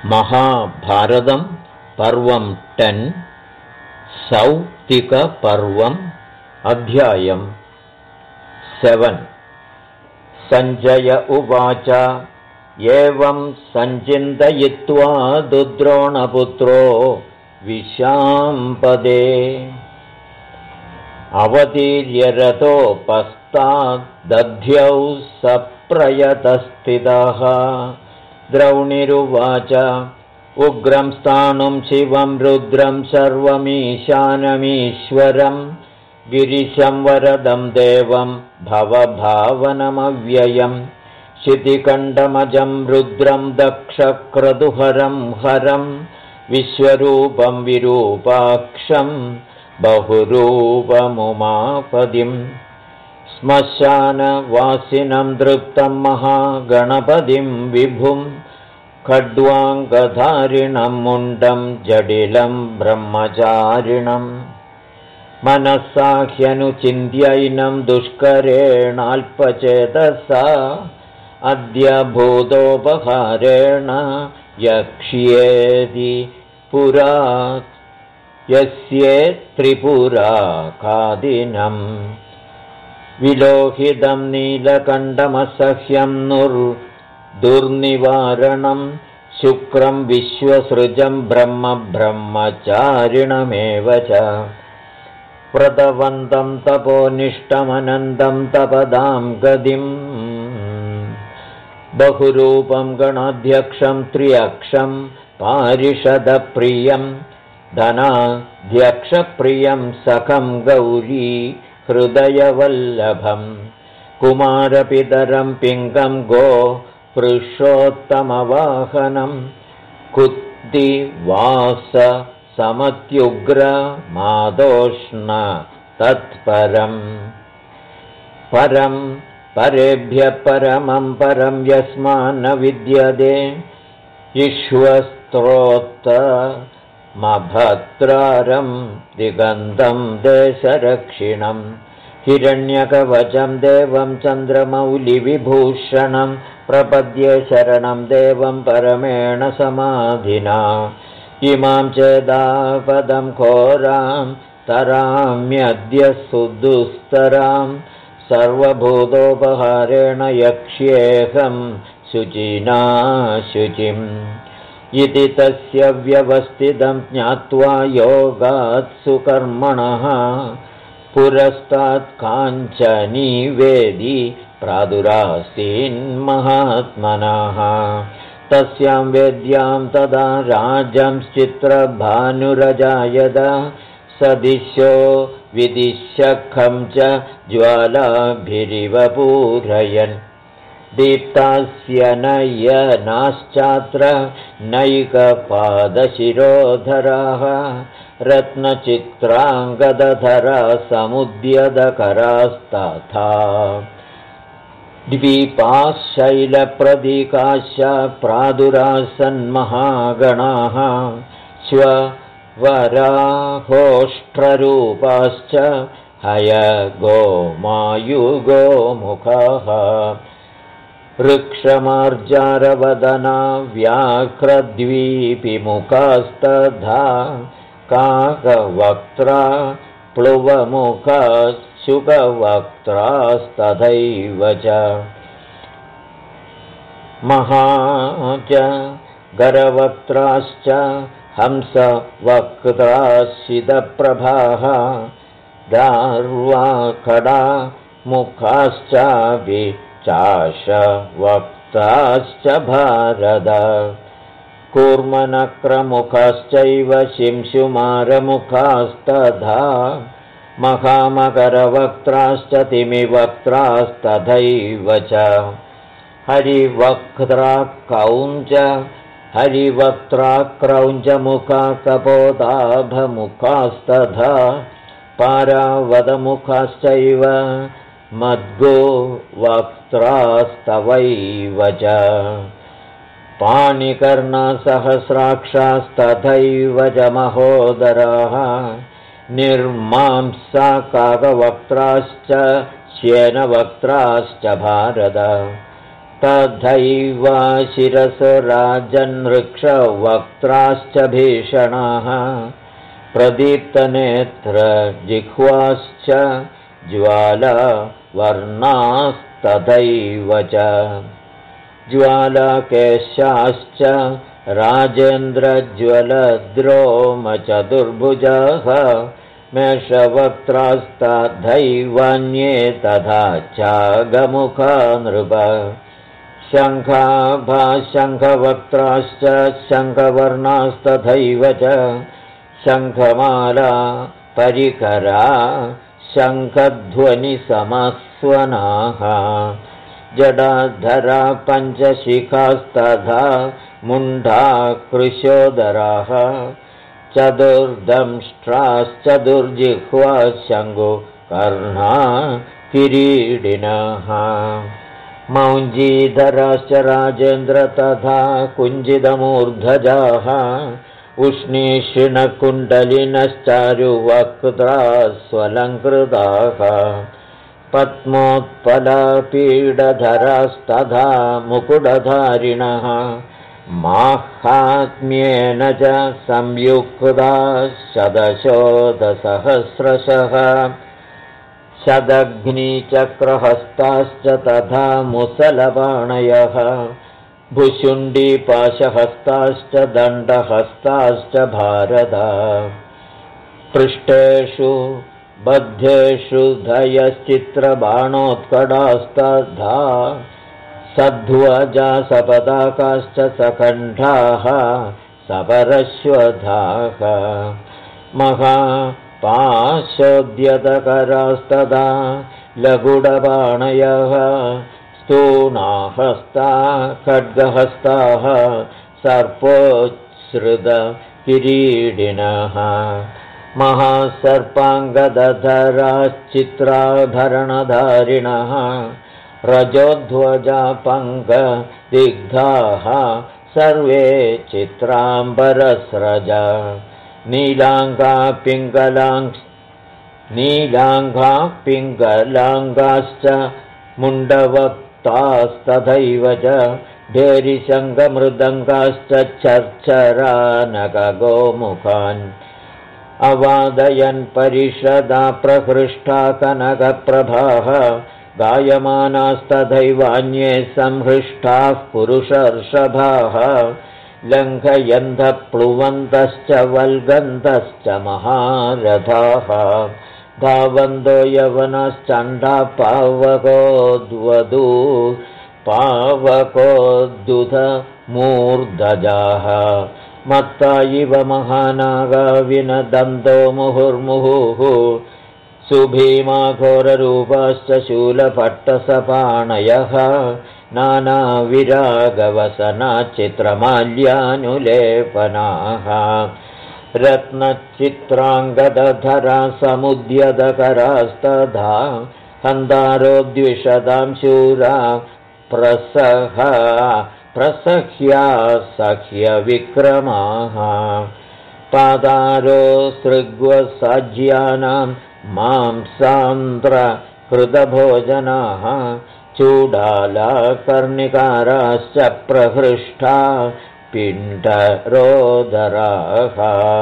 महाभारतं पर्वं 10 सौप्तिकपर्वम् अध्यायम् 7 सञ्जय उवाच एवं सञ्चिन्तयित्वा दुद्रोणपुत्रो विशाम्पदे अवतीर्य रथोपस्ताद्दध्यौ सप्रयतस्थितः द्रौणिरुवाच उग्रं स्थाणुं शिवं रुद्रं सर्वमीशानमीश्वरं गिरिशं वरदं देवं भवभावनमव्ययम् शितिकण्डमजं रुद्रं दक्षक्रतुहरं हरं विश्वरूपं विरूपाक्षं बहुरूपमुमापदिम् श्मशानवासिनं दृप्तं महागणपतिं विभुं खड्वाङ्गधारिणं मुण्डं जडिलं ब्रह्मचारिणं मनसा ह्यनुचिन्त्यैनं दुष्करेणाल्पचेतसा अद्य भूतोपहारेण यक्ष्येति पुरा यस्ये त्रिपुराकादिनं विलोहितं नीलकण्डमसह्यं दुर्निवारणं शुक्रं विश्वसृजं ब्रह्मचारिणमेव च व्रतवन्तं तपोनिष्ठमनन्तं तपदां गतिम् बहुरूपं गणाध्यक्षं त्र्यक्षं पारिषदप्रियं धनाध्यक्षप्रियं सखं गौरी हृदयवल्लभं कुमारपितरं पिङ्गं गो वृषोत्तमवाहनं कुत्तिवास समत्युग्रमादोष्ण तत्परं परं परेभ्यः परमं परं यस्मान्न विद्यते विश्वस्त्रोत्तमभद्रारं दिगन्तं देशरक्षिणं हिरण्यकवचं देवं चन्द्रमौलिविभूषणं प्रपद्ये शरणं देवं परमेण समाधिना इमां चेदापदं घोरां तराम्यद्य सुदुस्तरां सर्वभूतोपहारेण यक्ष्येऽहं शुचिना शुचिम् इति तस्य व्यवस्थितं ज्ञात्वा योगात् सुकर्मणः पुरस्तात् काञ्चनी वेदी प्रादुरासीन्महात्मनः तस्यां वेद्यां तदा राजंश्चित्रभानुरजायत सदिशो विदिशखं च ज्वालाभिरिव पूरयन् दीप्तास्य नयनाश्चात्र नैकपादशिरोधराः रत्नचित्राङ्गदधरा समुद्यतकरास्तथा द्वीपाः शैलप्रदीकाश्च प्रादुरासन्महागणाः वराहोष्ट्ररूपाश्च हयगोमायुगोमुखाः वृक्षमार्जारवदना व्याघ्रद्वीपिमुखास्तथा काकवक्त्रा प्लुवमुखशुकवक्त्रास्तथैव च महाच गरवक्त्राश्च हंसवक्त्राश्चिदप्रभाः दार्वाखडा मुखाश्चाभिचाशवक्त्राश्च भारद कूर्मनक्रमुखाश्चैव शिंशुमारमुखास्तथा महामकरवक्त्राश्च तिमिवक्त्रास्तथैव च हरिवक्त्राक्रौञ्चमुखा कपोदाभमुखास्तथा पारावदमुखाश्चैव मद्गो वक्त्रास्तवैव च पाणिकर्णसहस्राक्षास्तथैव च महोदराः निर्मांसा काकवक्त्राश्च श्येनवक्त्राश्च भारत तथैव शिरसराजन्वृक्षवक्त्राश्च भीषणाः प्रदीप्तनेत्रजिह्वाश्च ज्वालावर्णास्तथैव च ज्वालाकेशाश्च राजेन्द्रज्वलद्रोमचतुर्भुजाः मेषवक्त्रास्तथैवान्ये तथा चागमुखा नृप शङ्खवक्त्राश्च शङ्खवर्णास्तथैव च शङ्खमाला परिकरा शङ्खध्वनिसमस्वनाः जडाधरा पञ्चशिखास्तथा मुण्डा कृशोदराः चतुर्दंष्ट्राश्चतुर्जिह्वा शङ्कुकर्णा किरीटिनः मौञ्जीधराश्च राजेन्द्र तथा कुञ्जितमूर्धजाः उष्णीषिणकुण्डलिनश्चारुवक्त्रास्वलङ्कृताः पद्मोत्पलपीडधरास्तथा मुकुटधारिणः माहात्म्येन च संयुक्ताः शतशोधसहस्रशः शदग्निचक्रहस्ताश्च तथा मुसलपाणयः भुशुण्डीपाशहस्ताश्च दण्डहस्ताश्च भारत पृष्ठेषु बद्धेषु धयश्चित्रबाणोत्कटास्तथा सध्वजा सपदाकाश्च सखण्डाः सपरश्वधाः महापाशोद्यतकरास्तदा लघुडपाणयः स्थूणाहस्ता खड्गहस्ताः सर्पोच्छ्रितकिरीटिनः महासर्पाङ्गदधराश्चित्राभरणधारिणः रजोध्वजा पङ्कदिग्धाः सर्वे चित्राम्बरस्रजा नीलाङ्गा पिङ्गलाङ्गाश्च मुण्डवक्तास्तथैव च भेरिशङ्खमृदङ्गाश्च चर्चरानकगोमुखान् अवादयन् परिषदा प्रहृष्टा कनकप्रभाः गायमानास्तथैवान्ये संहृष्टाः पुरुषर्षभाः लङ्घयन्तः प्लुवन्तश्च वल्गन्तश्च महारथाः धावन्तो यवनश्चण्डा पावकोद्धूतमूर्धजाः मत्ता इव महानागा विनदन्तो मुहुर्मुहुः सुभीमाघोररूपाश्च शूलपट्टसपाणयः नानाविरागवसनाचित्रमाल्यानुलेपनाः रत्नचित्राङ्गदधरा समुद्यतकरास्तथा हन्तारोद्विषदां शूरा प्रसह्या सह्यविक्रमाः पादारो सृग्वसाज्यानां मांसान्ध्रकृतभोजनाः चूडालाकर्णिकाराश्च प्रहृष्टा पिण्डरोदराः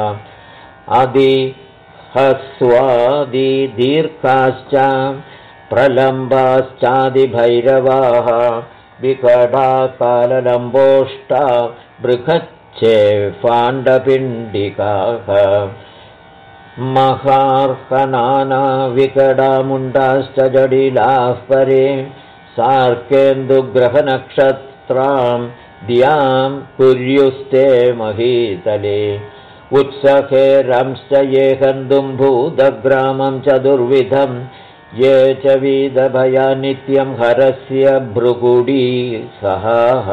अधिहस्वादिदीर्घाश्च प्रलम्बाश्चादिभैरवाः विकटाकाललम्बोष्टा बृहच्छेफाण्डपिण्डिकाः महार्हनाना विकटामुण्डाश्च जडिलाः परे सार्केन्दुग्रहनक्षत्रां द्यां कुर्युस्ते महीतले उत्सखे रंश्च ये हन्तुम्भूतग्रामं चतुर्विधं ये च वीदभया नित्यं हरस्य भृगुडी सहाः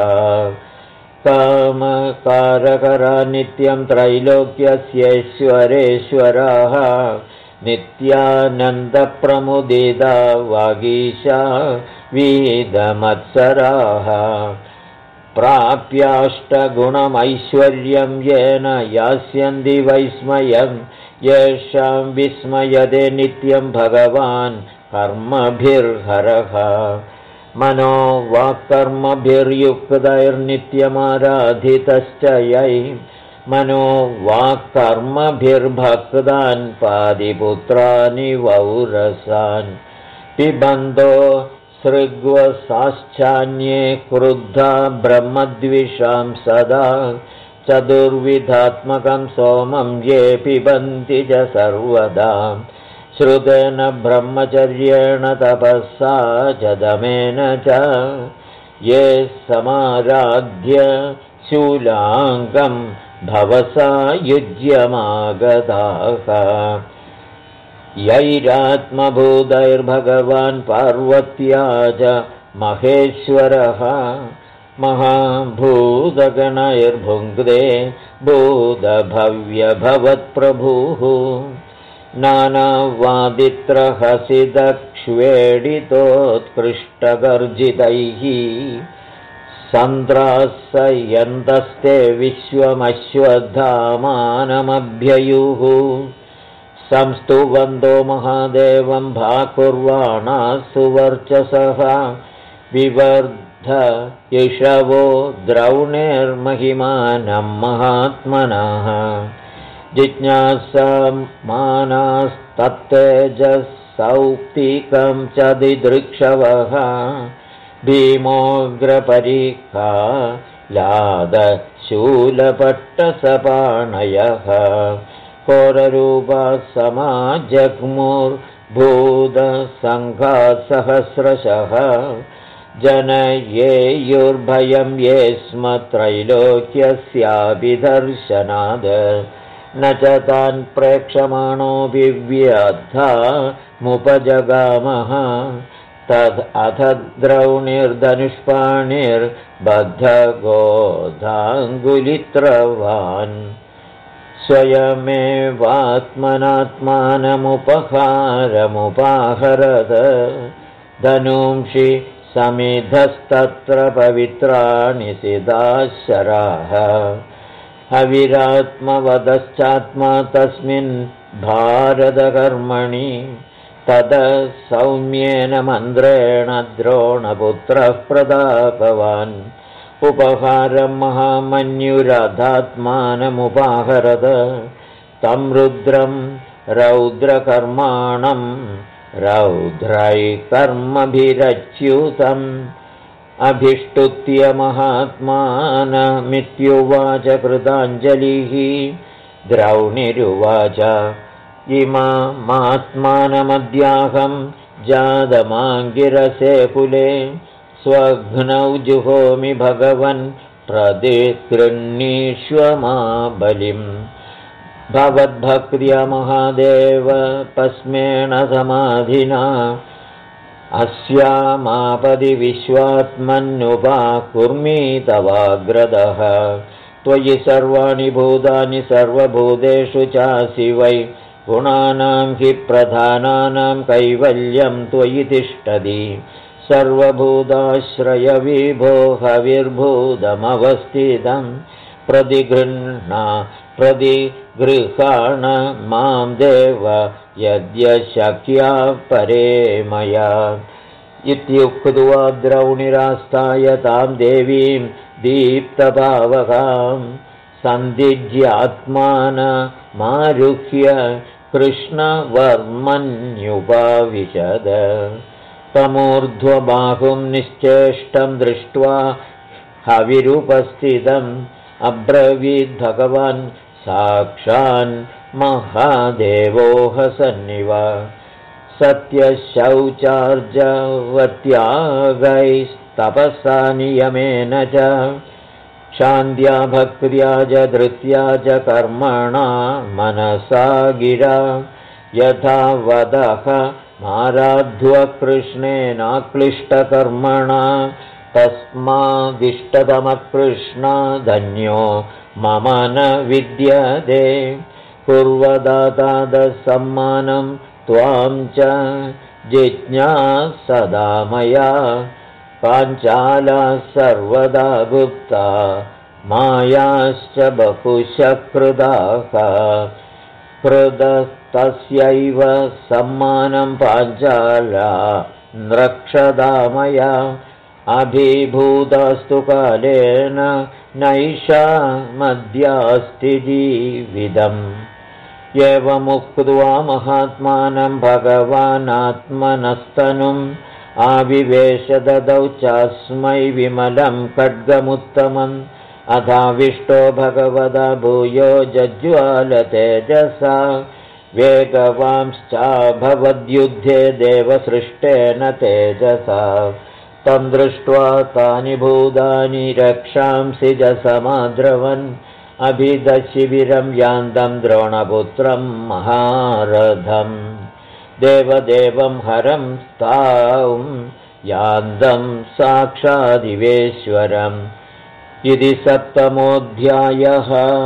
कामकारकरा नित्यं त्रैलोक्यस्यैश्वरेश्वराः नित्यानन्दप्रमुदिता वागीशा वीदमत्सराः प्राप्याष्टगुणमैश्वर्यं येन यास्यन्ति वैस्मयं येषां विस्मयते नित्यं भगवान् कर्मभिर्हरः मनो वाक्कर्मभिर्युक्तैर्नित्यमाराधितश्च यै मनो वाक्कर्मभिर्भक्तान् पादिपुत्रानि वौरसान् पिबन्धो सृग्वसाश्चान्ये क्रुद्धा ब्रह्मद्विषां सदा चतुर्विधात्मकं सोमं ये पिबन्ति च सर्वदा श्रुतेन ब्रह्मचर्येण तपसा च दमेन च ये समाराध्य शूलाङ्गं भवसा युज्यमागताः यैरात्मभूतैर्भगवान् पार्वत्या च महेश्वरः महाभूतगणैर्भुङ्क्ते भूतभव्यभवत्प्रभुः नानावादित्रहसिदक्ष्वेडितोत्कृष्टगर्जितैः सन्त्रासयन्तस्ते विश्वमश्वत्थामानमभ्ययुः संस्तुवन्तो महादेवं भाकुर्वाणाः सुवर्चसः विवर्ध यशवो द्रौणेर्महिमानं महात्मनः जिज्ञासामानास्तत्तेजसौक्तिकं च दिदृक्षवः भीमोग्रपरीक्षा लादशूलपट्टसपाणयः कोररूपाः समाजग्मुर्भूतसङ्घासहस्रशः जनयेयुर्भयं ये स्म त्रैलोक्यस्याभिदर्शनाद न च तान् प्रेक्षमाणोऽपि व्यर्थामुपजगामः तदथ द्रौणिर्धनुष्पाणिर्बद्धगोधाङ्गुलित्रवान् स्वयमेवात्मनात्मानमुपहारमुपाहरद धनुंषि समिधस्तत्र पवित्राणि सिदाशराः हविरात्मवदश्चात्मा तस्मिन् भारतकर्मणि तद सौम्येन मन्द्रेण द्रोणपुत्रः प्रतापवान् उपहारं महामन्युरथात्मानमुपाहरद तं रुद्रं रौद्रकर्माणं रौद्रैकर्मभिरच्युतम् अभिष्टुत्य महात्मानमित्युवाच कृताञ्जलिः द्रौणिरुवाच इमामात्मानमद्याहं जातमाङ्गिरसे कुले स्वघ्नौ जुहोमि भगवन् प्रदिगृह्णीष्व मा बलिम् भवद्भक्त्या महादेव तस्मेण समाधिना अस्यामापदि विश्वात्मन्नुपाकुर्मि तवाग्रदः त्वयि सर्वाणि भूतानि सर्वभूतेषु चासि वै गुणानां हि प्रधानानां कैवल्यं त्वयि तिष्ठति सर्वभूताश्रयविभो हविर्भूतमवस्थितं प्रतिगृहाण मां देव यद्यशक्या परे मया इत्युक्त्वा द्रौणिरास्ताय तां देवीं दीप्तपावकां सन्धिज्यात्मानमारुह्य कृष्णवर्मन्युपाविशद तमूर्ध्वबाहुं निश्चेष्टं दृष्ट्वा हविरुपस्थितम् अब्रवीद्भगवान् साक्षान् महादेवो हसन्निव सत्यशौचार्जवत्यागैस्तपसा नियमेन च क्षान्त्या भक्त्या च धृत्या च कर्मणा मनसा गिरा यथा वदः आराध्वकृष्णेनाक्लिष्टकर्मणा तस्मादिष्टतमकृष्ण धन्यो मम न विद्यते कुर्वदातादसम्मानं त्वां च जिज्ञासदा मया पाञ्चाला सर्वदा गुप्ता मायाश्च बहुशः कृताः कृतस्तस्यैव सम्मानं पाञ्चाला नृक्षदामया अभिभूतास्तु कालेन नैषा मद्यास्ति जीवितम् एवमुक्त्वा महात्मानं भगवानात्मनस्तनुम् आविवेश ददौ चास्मै विमलं खड्गमुत्तमम् अथाविष्टो भगवदा भूयो जज्ज्वालतेजसा वेगवांश्चाभवद्युद्धे देवसृष्टेन तेजसा तं दृष्ट्वा तानि भूतानि रक्षांसि जसमाद्रवन् अभिदशिबिरं यान्तं द्रोणपुत्रं महारथम् देवदेवं हरं तां यान्तं साक्षादिवेश्वरम् इति 7मोऽध्यायः।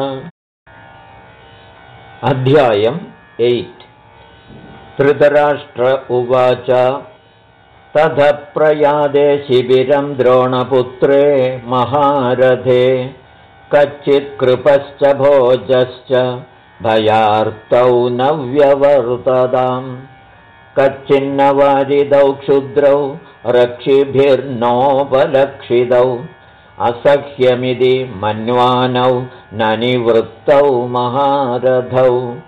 अध्यायम् 8। धृतराष्ट्र उवाच ततः प्रयादे शिबिरं द्रोणपुत्रे महारथे कच्चित् कृपश्च भोजश्च भयार्तौ न व्यवर्तताम् कच्चिन्न वारिदौ क्षुद्रौ रक्षिभिर्नोपलक्षितौ असह्यमिति मन्वानौ न निवृत्तौ महारथौ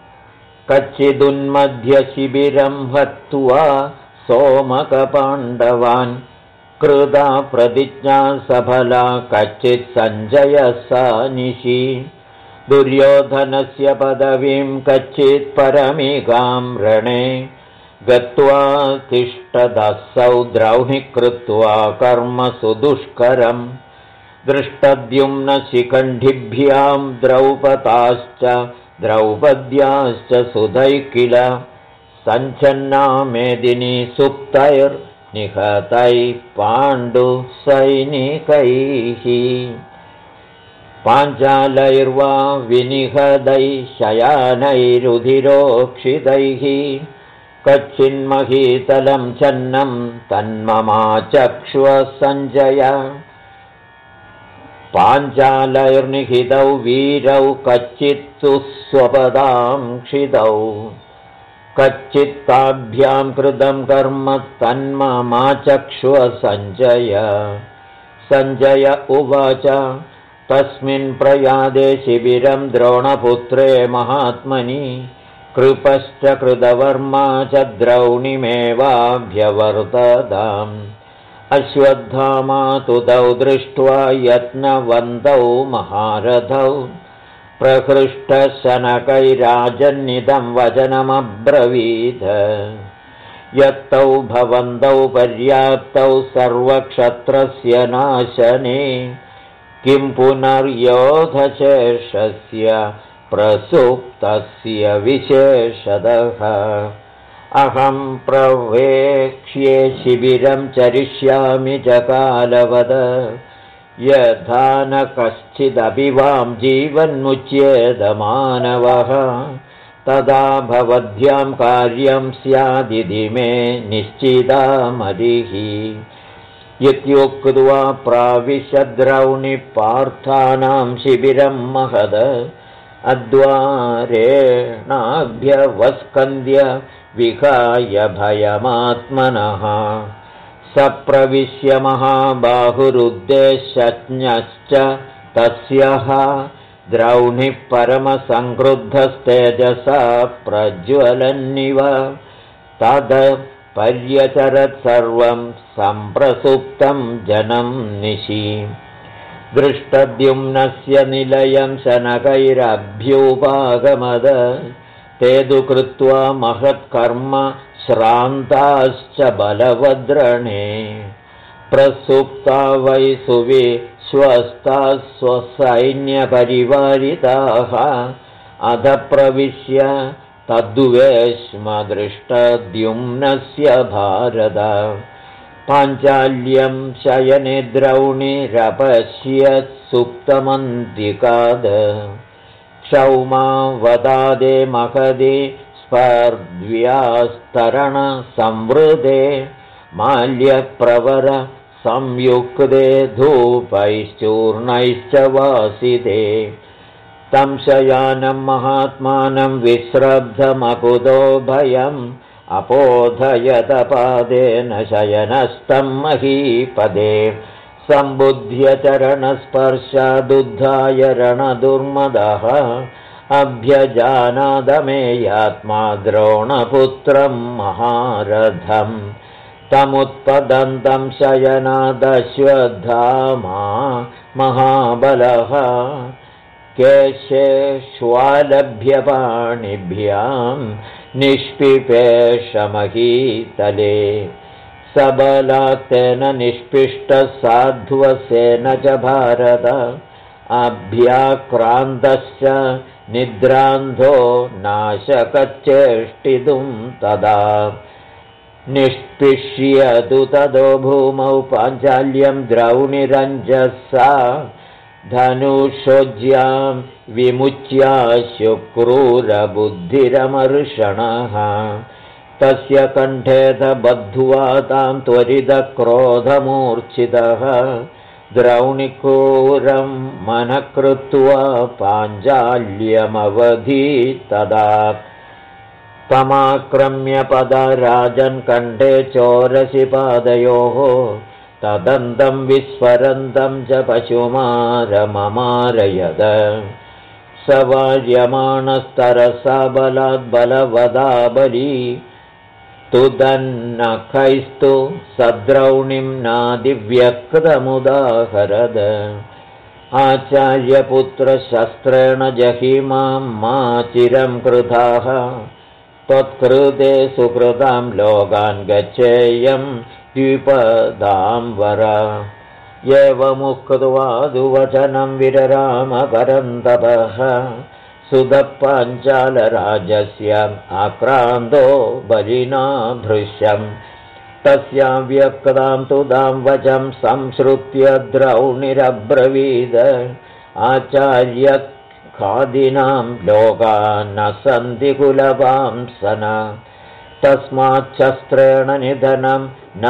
कच्चिदुन्मध्यशिबिरं हत्वा सोमकपाण्डवान् कृता प्रतिज्ञा सफला कच्चित् सञ्जयसा निशि दुर्योधनस्य पदवीं कच्चित् परमिकां रणे गत्वा तिष्ठदसौ द्रौहिकृत्वा कर्म सुदुष्करम् दृष्टद्युम्नशिखण्डिभ्यां द्रौपद्याश्च सुधैः किल सञ्छन्ना मेदिनी सुप्तैर्निहतैः पाण्डुसैनिकैः पाञ्चालैर्वा विनिहतैः शयानैरुधिरोक्षितैः कच्चिन्महीतलं छन्नं तन्ममाचक्ष्व सञ्जय पाञ्चालैर्निहितौ वीरौ कच्चित्तु स्वपदां क्षितौ कच्चित्ताभ्यां कृतं कर्म तन्ममाचक्ष्व सञ्जय उवाच तस्मिन् प्रयादे शिबिरं द्रोणपुत्रे महात्मनि कृपश्च कृतवर्मा च द्रौणिमेवाभ्यवर्तताम् अश्वत्थामा तु तौ दृष्ट्वा यत्नवन्तौ महारथौ प्रहृष्टशनकैराजन्निदं वचनमब्रवीत् यत्तौ भवन्तौ पर्याप्तौ सर्वक्षत्रस्य नाशने किं पुनर्योधशेषस्य प्रसुप्तस्य विशेषतः अहं प्रवेक्ष्ये शिबिरं चरिष्यामि च कालवद यथा न कश्चिदपि वां जीवन्मुच्येद मानवः तदा भवद्भ्यां कार्यं स्यादिति मे निश्चिता मतिः इत्युक्त्वा प्राविशद्रौणिपार्थानां शिबिरं महद अद्वारेणाभ्यवस्कन्द्य विहाय भयमात्मनः सप्रविश्य महाबाहुरुद्देशज्ञश्च तस्यः द्रौणिः परमसंक्रुद्धस्तेजसा प्रज्वलन्निव तद पर्यचरत् सर्वं सम्प्रसुप्तं जनं निशि दृष्टद्युम्नस्य निलयं शनकैरभ्युपागमद ते तु कृत्वा महत्कर्म श्रान्ताश्च बलवद्रणे प्रसुप्ता वै सुविश्वस्ताः स्वसैन्यपरिवारिताः अध प्रविश्य तद्वेश्म दृष्टद्युम्नस्य भारत पाञ्चाल्यं शयने द्रौणिरपश्यत् सुप्तमन्तिकाद क्षौमावदादे महदे स्पर्ध्यास्तरणसंवृते माल्यप्रवर संयुक्ते धूपैश्चूर्णैश्च वासिते तं शयानं महात्मानं विश्रब्धमकुतो भयं अपोधयतपादेन शयनस्तं महीपदे सम्बुध्य चरणस्पर्शादुद्धाय रणदुर्मदः अभ्यजानादमेयात्मा द्रोणपुत्रं महारथम् तमुत्पदन्तं शयनादश्वत्थामा महाबलः केशेष्वालभ्यपाणिभ्यां निष्पिपेशमहीतले सबलात्तेन निष्पिष्टः साध्वसेन च भारत अभ्याक्रान्तश्च निद्रान्धो नाशकच्चेष्टितुं तदा निष्पिष्यतु तदो भूमौ पाञ्चाल्यं द्रौणिरञ्जसा धनुषोज्यां विमुच्याशुक्रूरबुद्धिरमर्षणः तस्य कण्ठेथ बद्ध्वा तां त्वरितक्रोधमूर्च्छितः द्रौणिक्रूरं मनः कृत्वा पाञ्चाल्यमवधीत्तदा तमाक्रम्य पदराजन् कण्ठे चोरसि पादयोः तदन्तं विस्फरन्तं च पशुमारममारयद सवार्यमाणस्तरसा बलाद्बलवदा बली तुदन्नखैस्तु सद्रौणिं नादिव्यक्तमुदाहरद आचार्यपुत्रशस्त्रेण जहिमां मा चिरं कृताः त्वत्कृते सुकृतां लोकान् गच्छेयं द्विपदां वर एवमुक्त्वादुवचनं विरराम परन्तपः सुदपाञ्चालराजस्य आक्रान्तो बलिना भृशम् तस्याव्यक्तां तुदां वचं संश्रुत्य द्रौणिरब्रवीद आचार्यखादिनां लोकान् न सन्ति कुलवांसन तस्माच्छस्त्रेण निधनं न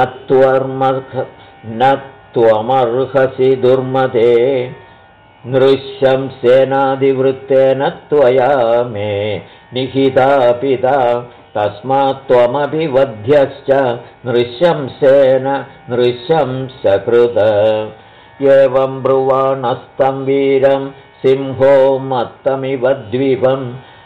त्वमर्हसि दुर्मते नृश्यं सेनाधिवृत्तेन त्वया मे निहिता पिता तस्मात् त्वमपि वध्यश्च नृशंसेन नृशंसकृत एवं ब्रुवाणस्तं वीरं सिंहो मत्तमिव द्विपं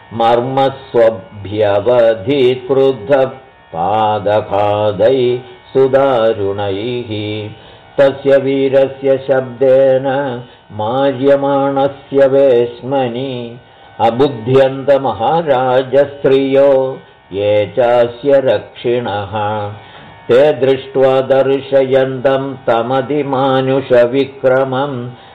मर्मस्वभ्यवधिक्रुद्धपादखादै सुदारुणैः तस्य वीरस्य शब्देन मार्यमाणस्य वेश्मनि अबुध्यन्तमहाराजस्त्रियो ये चास्य रक्षिणः ते दृष्ट्वा दर्शयन्तं तमधिमानुषविक्रमं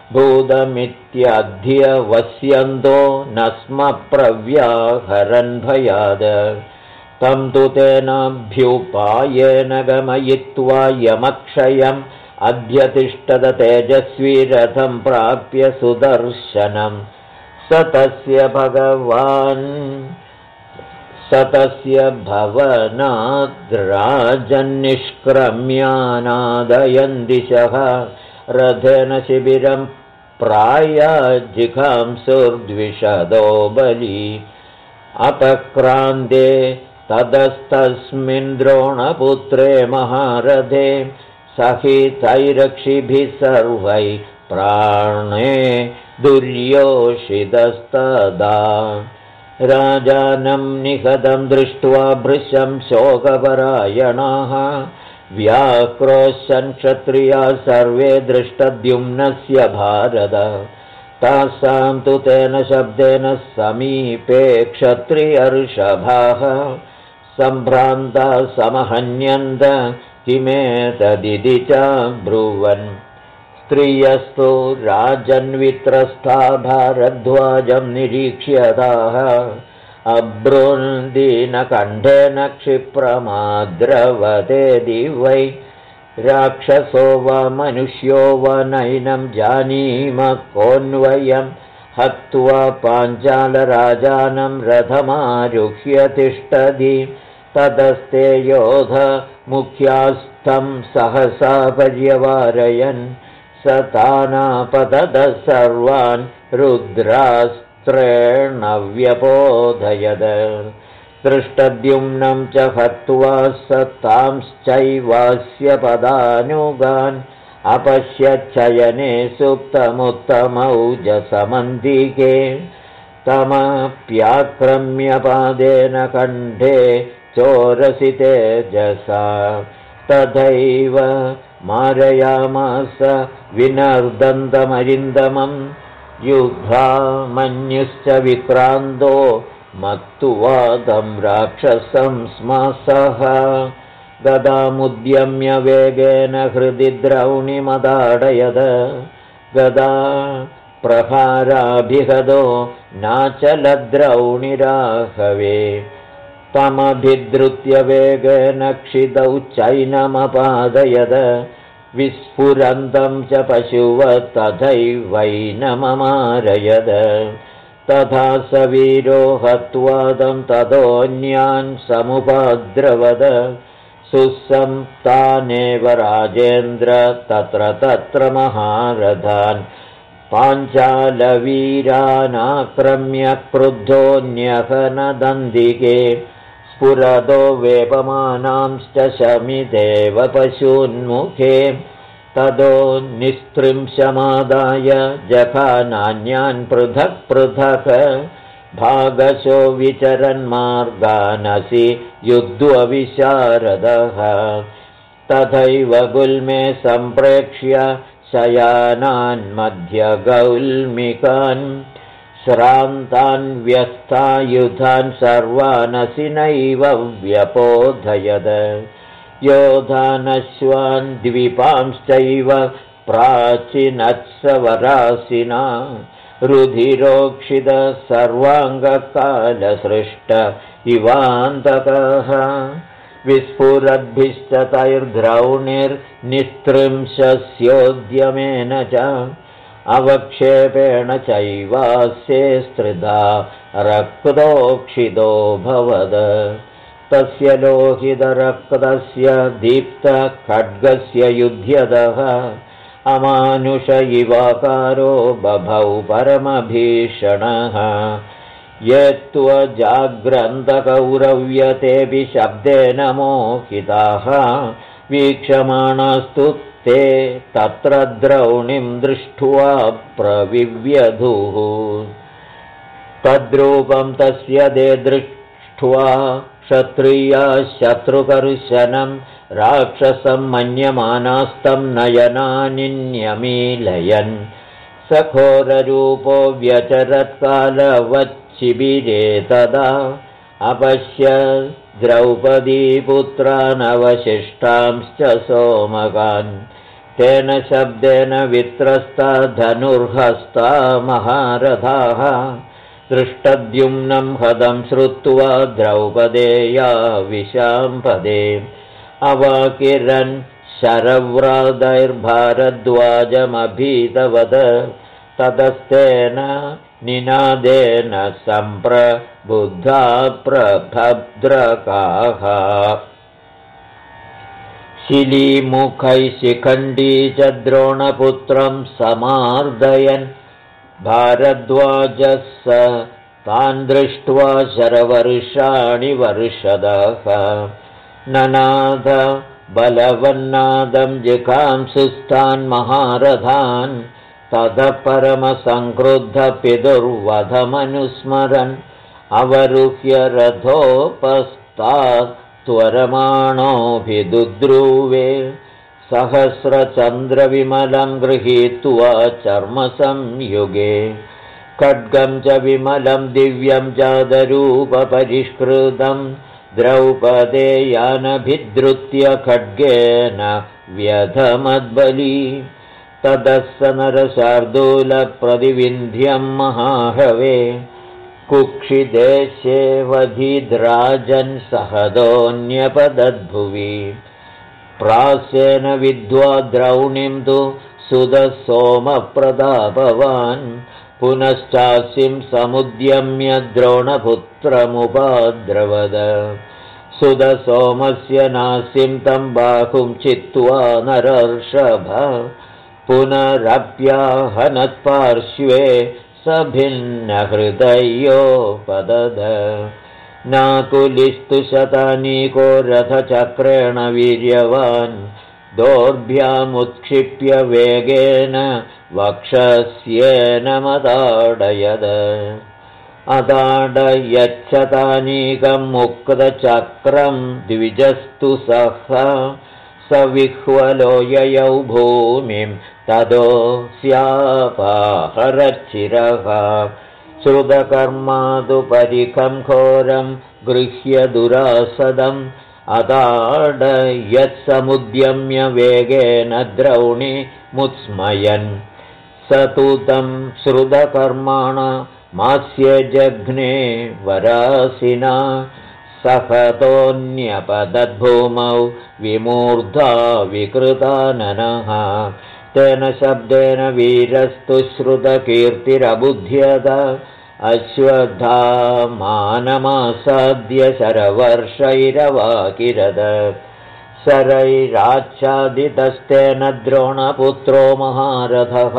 भूतमित्यध्यवस्यन्तो न स्म प्रव्याहरन् भयाद तं तु तेनाभ्युपायेन गमयित्वा यमक्षयम् अद्य तिष्ठत तेजस्वी रथं प्राप्य सुदर्शनं स तस्य भवनाद्राजन्निष्क्रम्यानादयन् दिशः रथेन शिबिरं प्रायाजिघांसुर्द्विषदो बली अपक्रान्ते ततस्तस्मिन् द्रोणपुत्रे महारथे सहितैरक्षिभिः सर्वैः प्राणे दुर्योषितस्तदा राजानं निहतं दृष्ट्वा भृशं शोकपरायणाः व्याक्रोशन् क्षत्रियाः सर्वे दृष्टद्युम्नस्य भारत तासां तु तेन शब्देन समीपे क्षत्रियर्षभाः सम्भ्रान्ता समहन्यन्त किमेतदिति च ब्रुवन् स्त्रियस्तु राजन्वित्रस्था भारद्वाजं निरीक्ष्यताः अब्रुन्दीनकण्ठेन क्षिप्रमाद्रवते दिवै राक्षसो वा मनुष्यो वा नैनं जानीम कोऽन्वयं हत्वा पाञ्चालराजानं रथमारुह्य तिष्ठति ततस्ते योध मुख्यास्थं सहसा पर्यवारयन् स तानापततः सर्वान् रुद्रास्त्रेण व्यपोधयद दृष्टद्युम्नं च हत्वा स तांश्चैवास्य पदानुगान् अपश्यच्छयने सुप्तमुत्तमौजसमन्दिके तमप्याक्रम्य पादेन कण्ठे चोरसि तेजसा तथैव मारयामास विनर्दन्तमरिन्दमम् युद्धामन्युश्च विक्रान्तो मत्तुवादं राक्षसं स्मसः गदामुद्यम्य वेगेन हृदि द्रौणिमदाडयद गदा प्रहाराभिहदो नाचलद्रौणिराहवे तमभिद्रुत्य वेगेन क्षितौ चैनमपादयद विस्फुरन्तं च पशुवत् तथैवैनममारयद तथा स वीरो हत्वादं ततोऽन्यान् समुपद्रवद सुसंतानेव राजेन्द्र तत्र महारथान् पाञ्चालवीरानाक्रम्य क्रुद्धोऽन्यहनदन्दिके स्फुरदो वेपमानांश्च शमिदेव पशून्मुखे तदो निस्त्रिंशमादाय जघानान्यान् पृथक् पृथक् भागशो विचरन्मार्गानसि युद्ध्वविशारदः तथैव गुल्मे सम्प्रेक्ष्य शयानान्मध्यगौल्मिकान् श्रान्तान् व्यस्तायुधान् सर्वानसि नैव व्यपोधयद योधानश्वान् द्वीपांश्चैव प्राचीनत्सवरासिना रुधिरोक्षित सर्वाङ्गकालसृष्ट इवान्तकः विस्फुरद्भिश्च तैर्द्रौणिर्निस्त्रिंशस्योद्यमेन च अवक्षेपेण चैवास्ये स्त्रिधा रक्तोक्षितो भवद तस्य लोहितरक्तस्य दीप्तखड्गस्य युध्यतः अमानुष इवाकारो बभौ परमभीषणः ये त्वजाग्रन्तकौरव्यतेऽपि शब्देन मोहिताः वीक्षमाणास्तु ते तत्र द्रौणिं दृष्ट्वा प्रविव्यधुः तद्रूपं तस्य ते दृष्ट्वा क्षत्रिया शत्रुकर्शनं राक्षसं मन्यमानास्तं नयनानिन्यमीलयन् सघोररूपो व्यचरत्कालवच्छिबिरे तदा अपश्य द्रौपदीपुत्रानवशिष्टांश्च सोमगान् तेन शब्देन वित्रस्ता धनुर्हस्ता महारथाः दृष्टद्युम्नं हदं श्रुत्वा द्रौपदेया विशाम्पदे अवाकिरन् शरव्रादैर्भारद्वाजमभीतवद ततस्तेन निनादेन सम्प्रबुद्धा प्रभद्रकाः शिलीमुखैः शिखण्डी च द्रोणपुत्रं समार्दयन् भारद्वाजः स तान् दृष्ट्वा शरवर्षाणि वर्षदः ननाद बलवन्नादं जिघांसुस्तान् महारथान् ततः परमसङ्क्रुद्धपितुर्वधमनुस्मरन् अवरुह्य रथोपस्तात् त्वरमाणोऽभिदुद्रुवे सहस्रचन्द्रविमलं गृहीत्वा चर्मसंयुगे खड्गं च विमलं दिव्यं जातरूपपरिष्कृतं द्रौपदेयानभिद्रुत्य खड्गेन व्यधमद्बली ततः स नरशार्दूलप्रतिविन्ध्यं महाहवे कुक्षिदेशे वधिद्राजन् सहदोऽन्यपदद्भुवि प्रास्येन विद्वा द्रौणिं तु सुदसोमप्रतापवान् पुनश्चासिं समुद्यम्य द्रोणपुत्रमुपाद्रवद सुदसोमस्य नासिं तं बाहुं चित्वा नरर्षभ पुनरप्याहनत्पार्श्वे सभिन्नहृदयोपदद नाकुलिस्तु शतानीको रथचक्रेण वीर्यवान् दोर्भ्यामुत्क्षिप्य वेगेन वक्षस्येन मदाडयद अदाडयच्छतानीकं मुक्तचक्रं द्विजस्तु सह स विह्वलो ययौ भूमिं तदो स्यापाहरच्चिरः श्रुतकर्मादुपरिखं घोरं गृह्य दुरासदम् अदाडयत्समुद्यम्य वेगेन द्रौणि मुत्स्मयन् स तु तं श्रुतकर्माणा मास्य जघ्ने वरासिना सहतोऽन्यपदद्भूमौ विमूर्धा विकृताननः तेन शब्देन वीरस्तु श्रुतकीर्तिरबुध्यत अश्वत्थामानमासाद्य शरवर्षैरवाकिरद शरैराच्छादितस्तेन द्रोणपुत्रो महारथः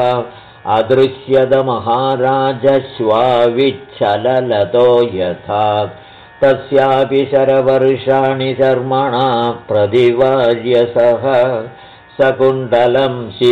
अदृश्यदमहाराजश्वाविच्छललतो यथा तस्यापि शरवर्षाणि शर्मणा प्रतिवार्यसः सकुण्डलं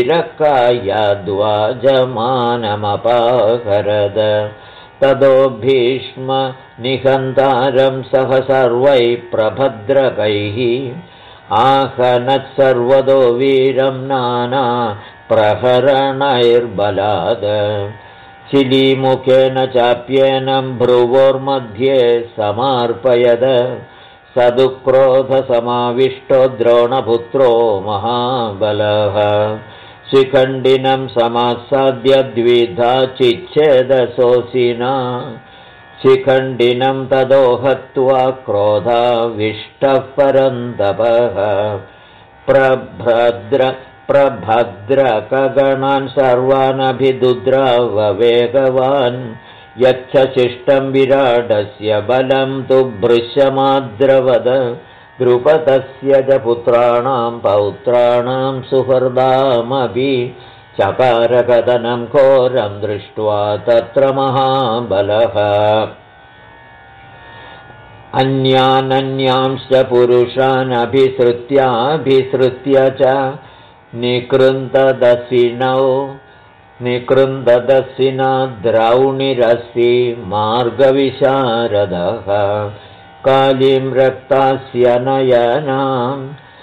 शिरकायाद्वाजमानमपाकरद ततो भीष्म निहन्तारं सह सर्वैः प्रभद्रकैः आहनत्सर्वतो वीरं नाना प्रहरणैर्बलाद शिलीमुखेन चाप्येनं भ्रुवोर्मध्ये समार्पयद सदुक्रोधसमाविष्टो द्रोणपुत्रो महाबलः शिखण्डिनं समासाद्य द्विधा चिच्छेदसोऽसिना शिखण्डिनं ततो हत्वा क्रोधाविष्टः परन्तपः प्रभद्रकगणान् सर्वानभिदुद्राववेगवान् यच्छशिष्टं विराटस्य बलं तु भृशमाद्रवद द्रुपदस्य च पुत्राणां पौत्राणां सुहृदामपि चकारकदनं घोरं दृष्ट्वा तत्र महाबलः अन्यानन्यांश्च पुरुषानभिसृत्याभिसृत्य च निकृन्ददसिना द्रौणिरसि मार्गविशारदः कालीं रक्तास्य नयनां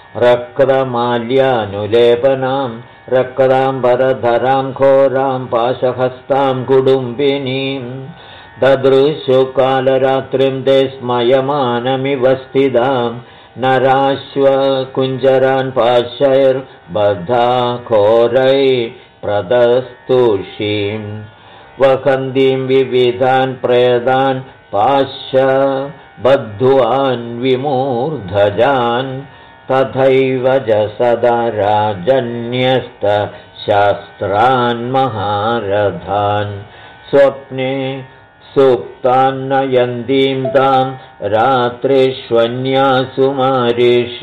रक्तमाल्यानुलेपनां रक्ताम्बरधरां घोरां पाशहस्तां कुडुम्बिनीं ददृशु कालरात्रिं ते स्मयमानमिव स्थितां नराश्वकुञ्जरान् पाशैर्बद्धा घोरै प्रदस्तुषीं वखन्तीं विविधान् प्रेदान् पाशबद्ध्वान् विमूर्धजान् तथैव च सदा राजन्यस्तशास्त्रान् महारथान् स्वप्ने सुप्तान्नयन्तीं तां रात्रिष्वन्यासुमारीश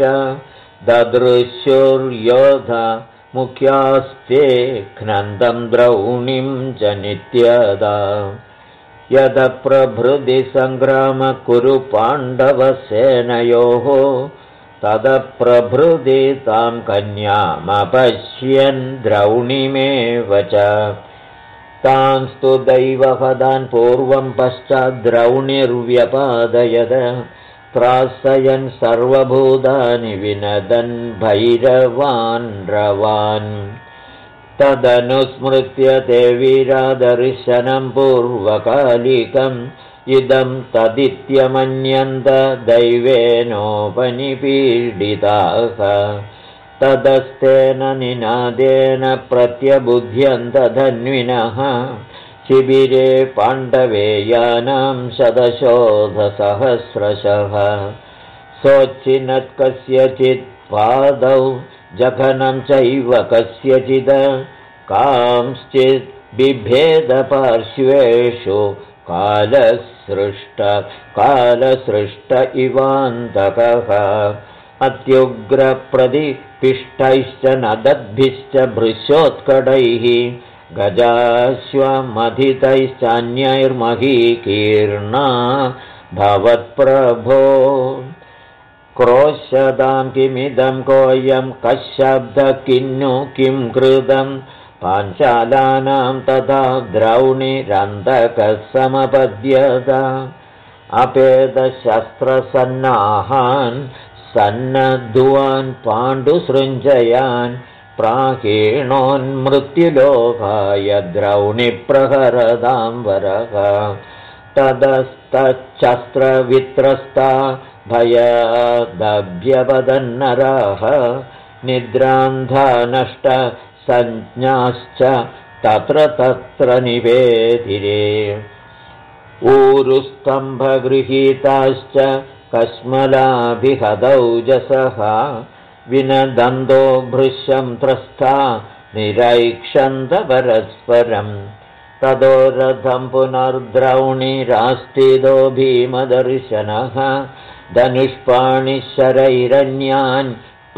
ददृश्युर्योधा मुख्यास्ते घ्नन्दं द्रौणीं च नित्यदा यद प्रभृति सङ्ग्राम कुरु पाण्डवसेनयोः तद प्रभृति तां कन्यामपश्यन् द्रौणीमेव च तांस्तु दैवहदान् पूर्वं पश्चाद्द्रौणिर्व्यपादयद त्रासयन् सर्वभूतानि विनदन् भैरवान् रवान् तदनुस्मृत्य ते वीरादर्शनं पूर्वकालिकम् इदं तदित्यमन्यन्त दैवेनोपनिपीडिताः तदस्तेन निनादेन प्रत्यबुध्यन्त धन्विनः शिबिरे पाण्डवेयानां शतशोधसहस्रशः सोच्छिनत् कस्यचित् पादौ जघनं चैव कस्यचिद कांश्चित् बिभेदपार्श्वेषु कालसृष्ट इवान्तकः अत्युग्रप्रतिपिष्टैश्च नदद्भिश्च भृशोत्कटैः गजाश्वमथितैश्चान्यैर्महीकीर्णा भवत्प्रभो क्रोशदां किमिदं कोऽयं कशब्दः किन्नु किं कृतं पाञ्चालानां तथा द्रौणिरन्धकः समपद्यत अपेदशस्त्रसन्नाहान् सन्नद्ध्वान् पाण्डुसृञ्जयान् प्राहीणोन्मृत्युलोभाय द्रौणिप्रहरदां वरः ततस्तच्छस्त्रवित्रस्ता भयादभ्यवदन्नराः निद्रान्धा नष्टसंज्ञाश्च तत्र निवेदिरे ऊरुस्तम्भगृहीताश्च कश्मलाभिहदौजसः विनदन्तो भृशं त्रस्था निरैक्षन्त परस्परम् ततो रथं पुनर्द्रौणिरास्तिदो भीमदर्शनः धनुष्पाणिशरैरन्यान्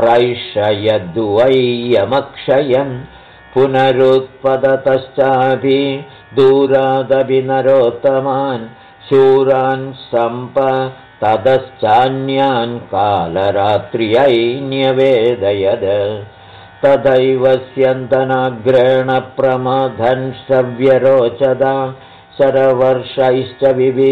प्रैषयद्वय्यमक्षयन् पुनरुत्पततश्चापि दूरादपि नरोत्तमान् शूरान् सम्पततश्चान्यान् कालरात्र्यै न्यवेदयद तथैव स्यन्तनाग्रेण प्रमथन् सव्यरोचदा शरवर्षैश्च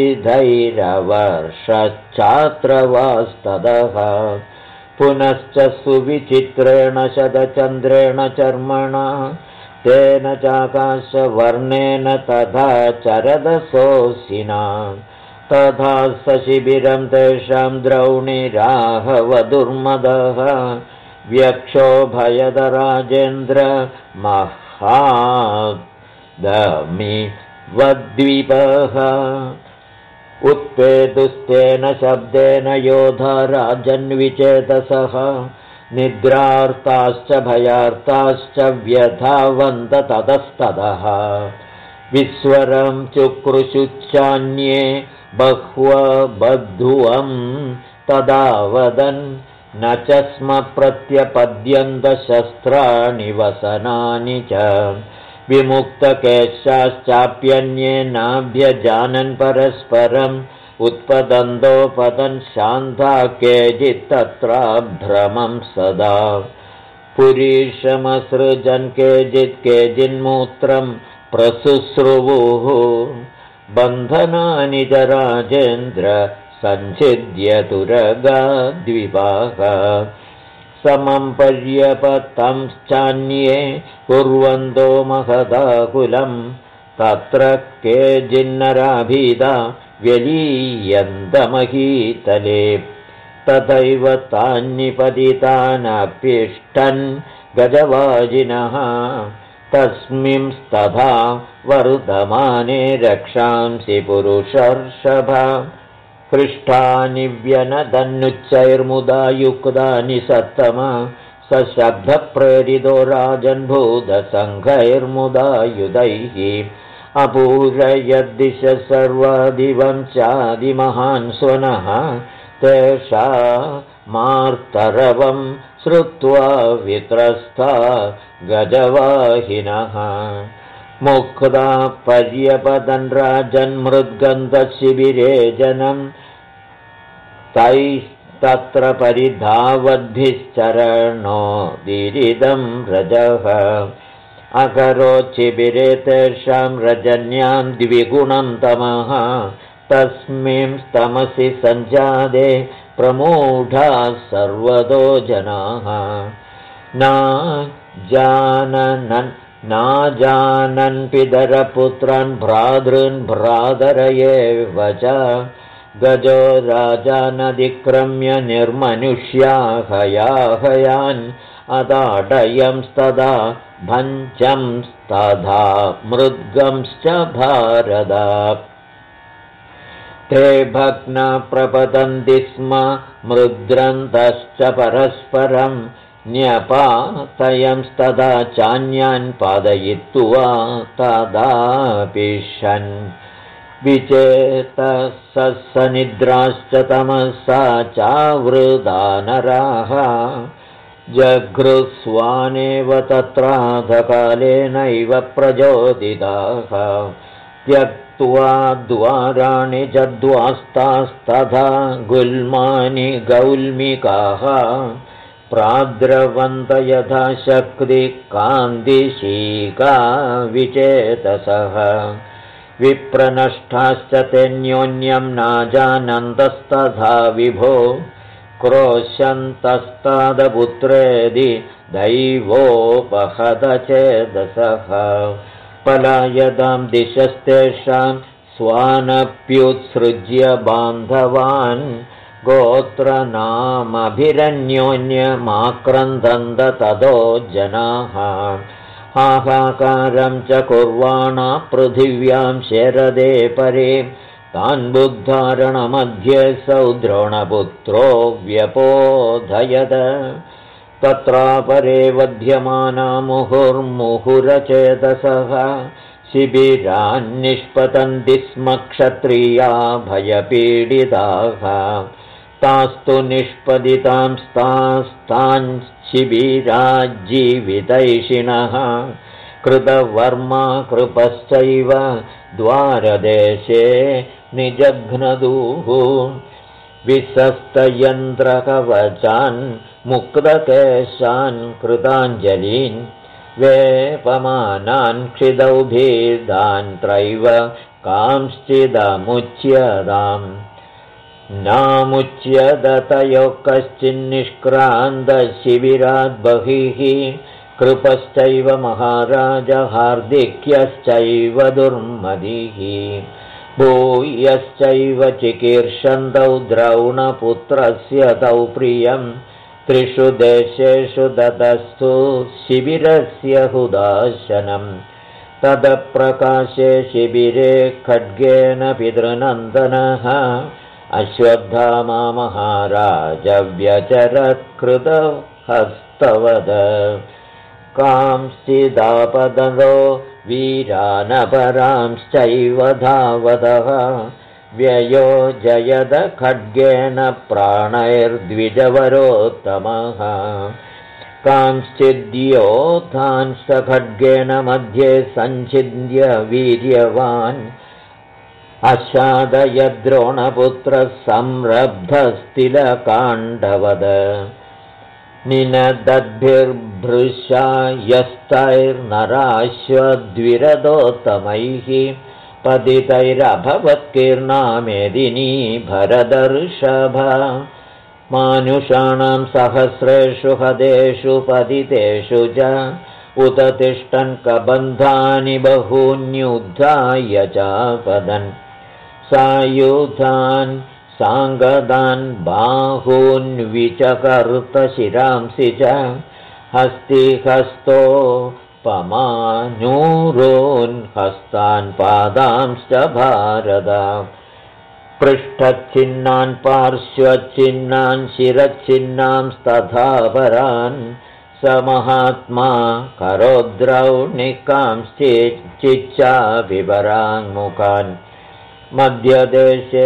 विविधैरवर्षश्चात्रवास्ततः पुनश्च सुविचित्रेण शतचन्द्रेण चर्मणा तेन चाकाशवर्णेन तथा चरदसोऽसिना तथा सशिबिरं तेषां द्रौणिराहवदुर्मदः व्यक्षोभयदराजेन्द्र महादमि वद्वीपः उत्पेदुस्तेन शब्देन योधा राजन्विचेतसः निद्रार्ताश्च भयार्ताश्च व्यधावन्त ततस्ततः विस्वरं चुक्रुशुच्चान्ये बह्वबद्धुवं तदा वदन् न च स्म प्रत्यपद्यन्त शस्त्राणि वसनानि च विमुक्तकेशाश्चाप्यन्ये नाभ्यजानन् परस्परम् उत्पतन्तोपतन् शान्ता केचित्तत्रा भ्रमं सदा पुरीशमसृजन् केचिन्मूत्रं प्रसुश्रुवुः बन्धनानि च राजेन्द्र सञ्छिद्य तुरगाद्विपाः समं पर्यपतंश्चान्ये कुर्वन्तो महदाकुलं तत्र केचिन्नराभीदा व्यलीयन्तमहीतले तथैव तान्निपतितानप्यष्टन् गजवाजिनः तस्मिंस्तथा वर्धमाने रक्षांसि पुरुषर्षभ पृष्ठानि व्यनदन्नुच्चैर्मुदा युक्तानि सत्तमा सशब्दप्रेरितो राजन्भूतसङ्घैर्मुदा युधैः अपूरयद्दिश सर्वादिवं चादिमहान् स्वनः तेषा मार्तरवं श्रुत्वा वित्रस्ता गजवाहिनः मुक्ता पर्यपतन् राजन्मृद्गन्धशिबिरे जनं तैस्तत्र परिधावद्भिश्चरणोदीरिदं रजः अकरोच्छिबिरे तेषां रजन्यां द्विगुणं तमः तस्मिंस्तमसि सञ्जाते प्रमूढाः सर्वतो जनाः नाजानन् पितरपुत्रान् भ्रातॄन् भ्रातरयेव च गजो राजानधिक्रम्य निर्मनुष्याहयाहयान् अदाडयंस्तदा भञ्चंस्तथा मृद्गंश्च भारत ते भग्ना प्रपतन्ति स्म मृद्रन्तश्च परस्परं न्यपातयंस्तदा चान्यान् पादयित्वा तदापिशन् विचेतसनिद्राश्च तमसा चावृदानराः जघृस्वानेव तत्राधकालेनैव प्रचोदिताः त्यक्ता त्यक्त्वा द्वाराणि च द्वास्तास्तथा गुल्मानि गौल्मिकाः प्राद्रवन्त यथा शक्तिकान्तिशीका विचेतसः विप्रनष्टाश्च तेऽन्योन्यं नाजानन्तस्तथा विभो क्रोशन्तस्तादपुत्रेदि दैवोपहतचेदसः पलायतां दिशस्तेषां स्वानप्युत्सृज्य बान्धवान् गोत्रनामभिरन्योन्यमाक्रन्दन्त ततो जनाः हाहाकारं च कुर्वाणा पृथिव्यां शरदे परे तान् बुद्धारणमध्ये सौ द्रोणपुत्रो व्यपोधयद तत्रापरे वध्यमाना मुहुर्मुहुरचेतसः शिबिरान्निष्पतन्ति स्म क्षत्रिया भयपीडिताः तास्तु निष्पदितांस्तास्तान् शिबिराज्जीवितैषिणः कृतवर्मा कृपश्चैव द्वारदेशे निजघ्नदुः विसस्तयन्त्रकवचान् मुक्तकेशान् कृताञ्जलीन् वेपमानान् क्षिदौभेदान् त्रैव कांश्चिदमुच्यताम् नामुच्यदतयोः कश्चिन्निष्क्रान्तशिबिराद् बहिः कृपश्चैव महाराज हार्दिक्यश्चैव दुर्मदिः भूयश्चैव चिकीर्षन्तौ द्रौणपुत्रस्य तौ प्रियं त्रिषु देशेषु ददस्तु शिबिरस्य हुदाशनम् तदप्रकाशे शिबिरे खड्गेन पितृनन्दनः अश्वत्थामा महाराज व्यचरत्कृतहस्तवद कांश्चिदापदतो वीरानपरांश्चैव धावतः व्ययोजयद खड्गेन प्राणैर्द्विजवरोत्तमः कांश्चिद्योधांश्च खड्गेन मध्ये सञ्छिद्य वीर्यवान् अशादयद्रोणपुत्रः संरब्धस्तिलकाण्डवद निनदद्भिर्भृशा यस्तैर्नराश्वद्विरदोत्तमैः पतितैरभवत्कीर्णा मेदिनी भरदर्षभ मानुषाणां सहस्रेषु हदेषु पतितेषु च उत तिष्ठन् कबन्धानि बहून्युद्धाय चापदन् सायुधान् साङ्गदान् बाहून् विचकर्तशिरांसि च हस्तिहस्तो पमानूरोन् हस्तान् पादांश्च भारद पृष्ठच्छिन्नान् पार्श्वच्छिन्नान् शिरच्छिन्नांस्तथा परान् स महात्मा करोद्रौणिकांश्चिच्चाभिपराङ्मुखान् मध्यदेशे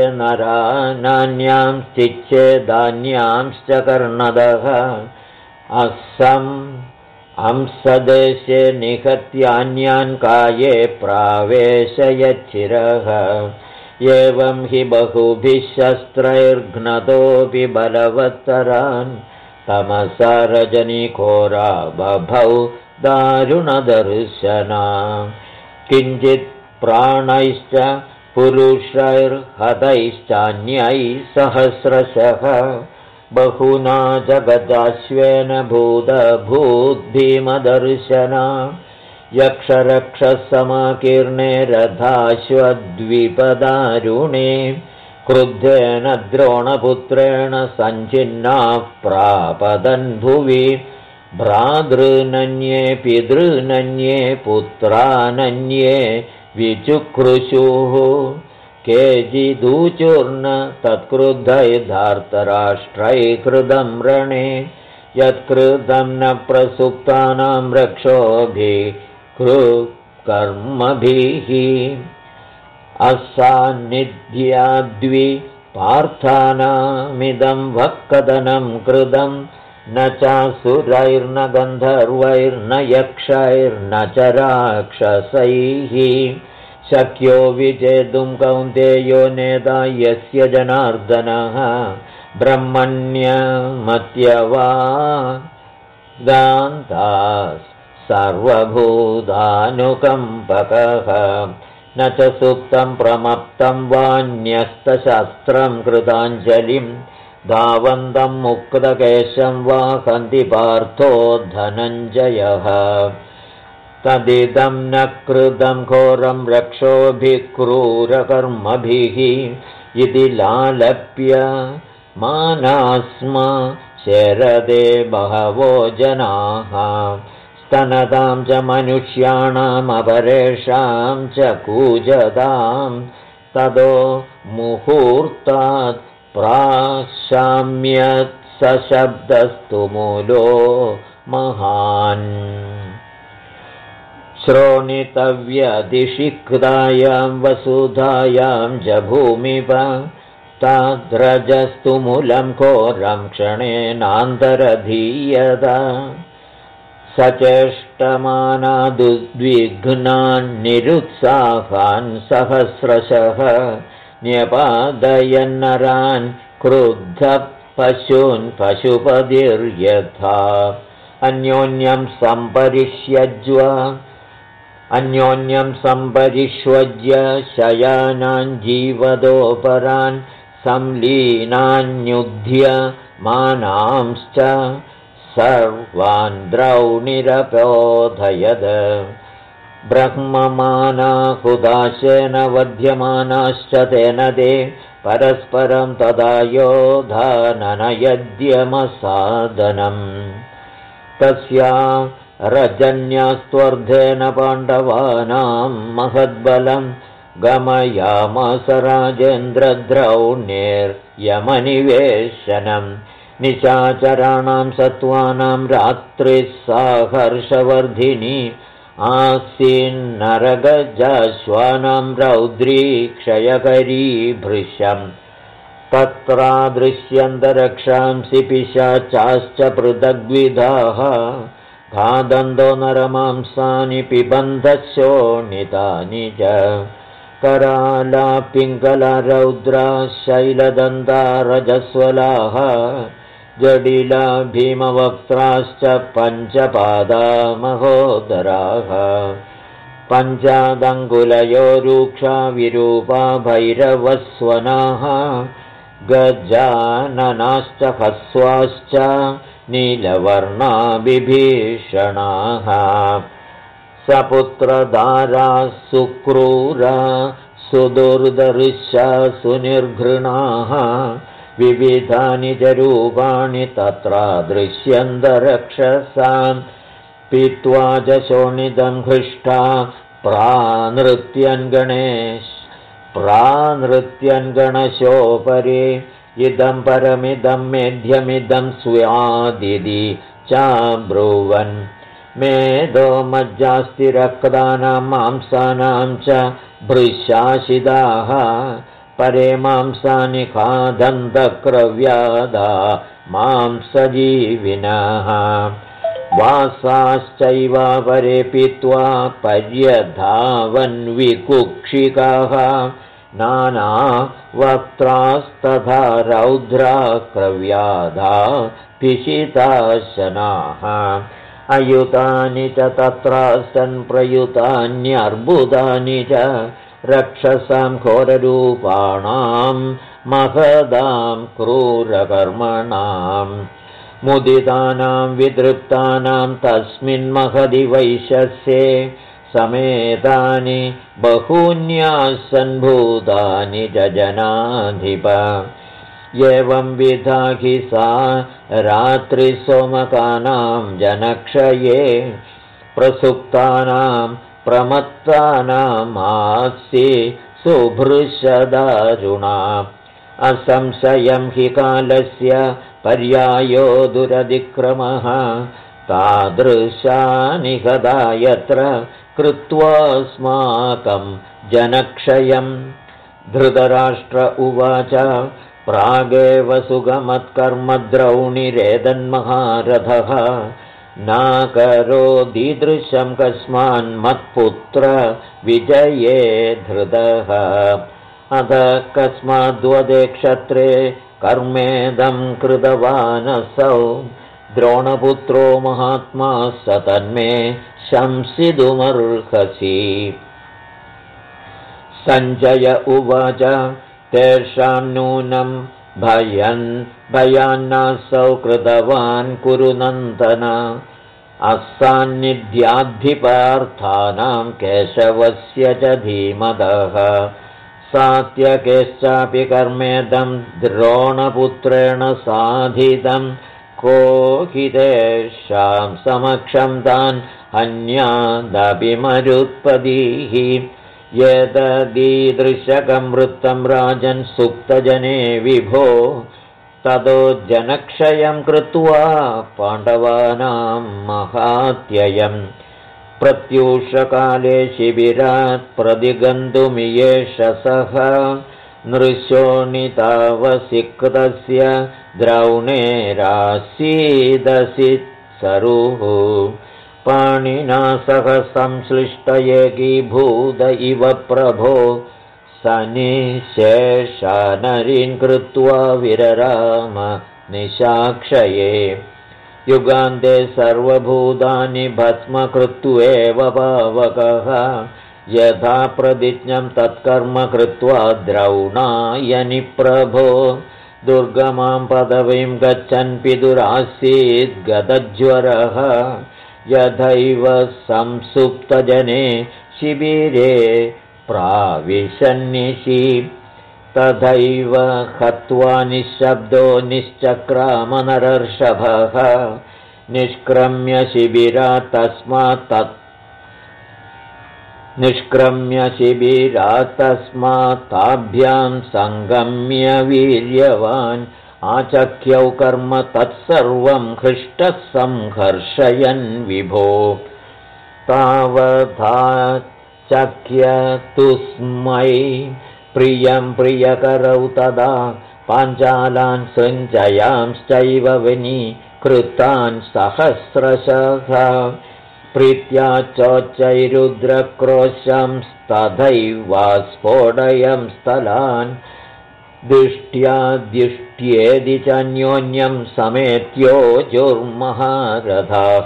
नरानान्यांश्चिच्छेदान्यांश्च कर्णदः अंसदेशे निहत्यान्यान् काये प्रावेशयच्छिरः एवं हि बहुभिः शस्त्रैर्घ्नतोऽपि बलवत्तरान् तमसा रजनीघोरा बभौ दारुणदर्शना किञ्चित् प्राणैश्च पुरुषैर्हतैश्चान्यैः सहस्रशः बहुना जगदाश्वेन भूतभूद्भीमदर्शना यक्षरक्षसमाकीर्णे रथाश्वद्विपदारुणे क्रुद्धेन द्रोणपुत्रेण सञ्चिन्नाः प्रापदन् भुवि भ्रातॄनन्ये पितॄनन्ये पुत्रानन्ये विचुक्रुशुः केचिदूचूर्न तत्क्रुद्धैर्धार्तराष्ट्रैः रणे यत्कृतं न प्रसुप्तानां रक्षोभिः कर्मभिः असान्निध्याद्वि पार्थानामिदं वक्कदनं कृतं न चासुरैर्न गन्धर्वैर्न यक्षैर्न च राक्षसैः शक्यो विजेतुं कौन्तेयो नेता यस्य जनार्दनः ब्रह्मण्यमत्यवा दान्ता सर्वभूतानुकम्पकः न च सुप्तं प्रमत्तं वान्यस्तशास्त्रं कृताञ्जलिं धावन्तं मुक्तकेशं वा हन्ति पार्थो धनञ्जयः तदिदं न कृतं घोरं रक्षोभिः क्रूरकर्मभिः इति लालप्य मानास्म शरदे बहवो जनाः स्तनतां च मनुष्याणामपरेषां च कूजतां ततो मुहूर्तात् प्राशाम्यत् सशब्दस्तु मूलो महान् श्रोणितव्यधिषिक्तायां वसुधायां च भूमिव ताद्रजस्तु मूलं घोरं क्षणेनान्तरधीयत सचेष्टमानादुद्विघ्नान् निरुत्साहान् सहस्रशः न्यपादयन्नरान् क्रुद्धः पशून् पशुपतिर्यथा अन्योन्यं सम्परिष्वज्य शयानान् जीवदोपरान् संलीनान्युध्य मानांश्च सर्वान् द्रौणिरपोधयद ब्रह्ममानाहुदाशेन वध्यमानाश्च तेन ते परस्परं तदा योधाननयद्यमसादनम् तस्या रजन्यास्त्वर्धेन पाण्डवानां महद्बलं गमयामास राजेन्द्रद्रौण्येर्यमनिवेशनं निशाचराणां सत्त्वानां रात्रिः साहर्षवर्धिनी आसीन्नरगजाश्वानां रौद्री क्षयकरी भृशम् तत्रादृश्यन्तरक्षांसि पिशाचाश्च पृथग्विधाः खादन्तो नरमांसानि पिबन्धशोणितानि च कराला पिङ्गला रौद्रा शैलदन्ता रजस्वलाः जडिला भीमवक्त्राश्च पञ्चपादा महोदराः पञ्चादङ्गुलयो रूक्षा विरूपा भैरवस्वनाः गजाननाश्च हस्वाश्च नीलवर्णा विभीषणाः सपुत्रधारा सुक्रूरा सुदुर्दर्शा सुनिर्घृणाः विविधानि च रूपाणि तत्र दृश्यन्तरक्षसां पीत्वा च शोणितं हृष्टा प्रानृत्यन्गणशोपरि इदं परमिदं मेध्यमिदं स्यादिति चाब्रुवन् मेदो मज्जास्ति रक्तानां मांसानां च भृशाशिदाः परे मांसानि खादन्तक्रव्यादा मांसजीविनः वासाश्चैव परे पीत्वा पर्यधावन्विकुक्षिकाः नाना वक्त्रास्तथा रौद्रा क्रव्याधा पिशिताशनाः अयुतानि च तत्रासन् प्रयुतान्यर्बुदानि च रक्षसां घोररूपाणां महदां क्रूरकर्मणां मुदितानां विदृप्तानां तस्मिन्महदि वैशस्ये समेतानि बहून्यासन्भूतानि जनाधिप एवं विधा हि सा रात्रिसोमकानां जनक्षये प्रसुप्तानां प्रमत्तानामास्ति सुभृशदारुणा असंशयं हि कालस्य पर्यायो दुरतिक्रमः तादृशानि कदा यत्र कृत्वास्माकं जनक्षयं धृतराष्ट्र उवाच प्रागेव सुगमत्कर्मद्रौणिरेदन्महारथः नाकरोदीदृशं कस्मान्मत्पुत्र विजये धृतः अथ कस्माद्वदे क्षत्रे कर्मेदं कृतवानसौ द्रोणपुत्रो महात्मा स तन्मे शंसितुमर्हसि सञ्जय उवाच तेषां नूनं भयान्नासौ कृतवान् कुरु नन्दन असान्निध्याद्धिपार्थानां केशवस्य च धीमतः सात्यकेश्चापि कर्मेदं द्रोणपुत्रेण साधितं को हि तेषां समक्षं तान् हन्यादपि मरुत्पदीः यदीदृशकं वृत्तं राजन् सुप्तजने विभो ततो जनक्षयं कृत्वा पाण्डवानां महात्ययं प्रत्यूषकाले शिबिरात् प्रतिगन्तुमियेष सः नृशोणितावसिक्तस्य द्रौणेरासीदसि सरुः पाणिना सह संश्लिष्ट एकीभूत इव प्रभो सनिशेषानरीन् कृत्वा विरराम निशाक्षये युगान्ते सर्वभूतानि भस्मकृत्वेव पावकः यथा प्रतिज्ञं तत्कर्म कृत्वा द्रौणायनि प्रभो दुर्गमां पदवीं गच्छन् पितुरासीद् गतज्वरः यथैव संसुप्तजने शिबिरे प्राविशन्निशि तथैव हत्वा निःशब्दो निश्चक्रामनरर्षभः निष्क्रम्य शिबिरात् ताभ्यां सङ्गम्य वीर्यवान् आचख्यौ कर्म तत्सर्वं हृष्टः संहर्षयन् विभो तावथा चख्यतुस्मै प्रियं प्रियकरौ तदा पाञ्चालान् सञ्चयांश्चैव विनीकृतान् सहस्रशः प्रीत्या चोच्चैरुद्रक्रोशंस्तथैव स्फोटयं स्थलान् दृष्ट्येदि चान्योन्यं समेत्योजुर्महारथाः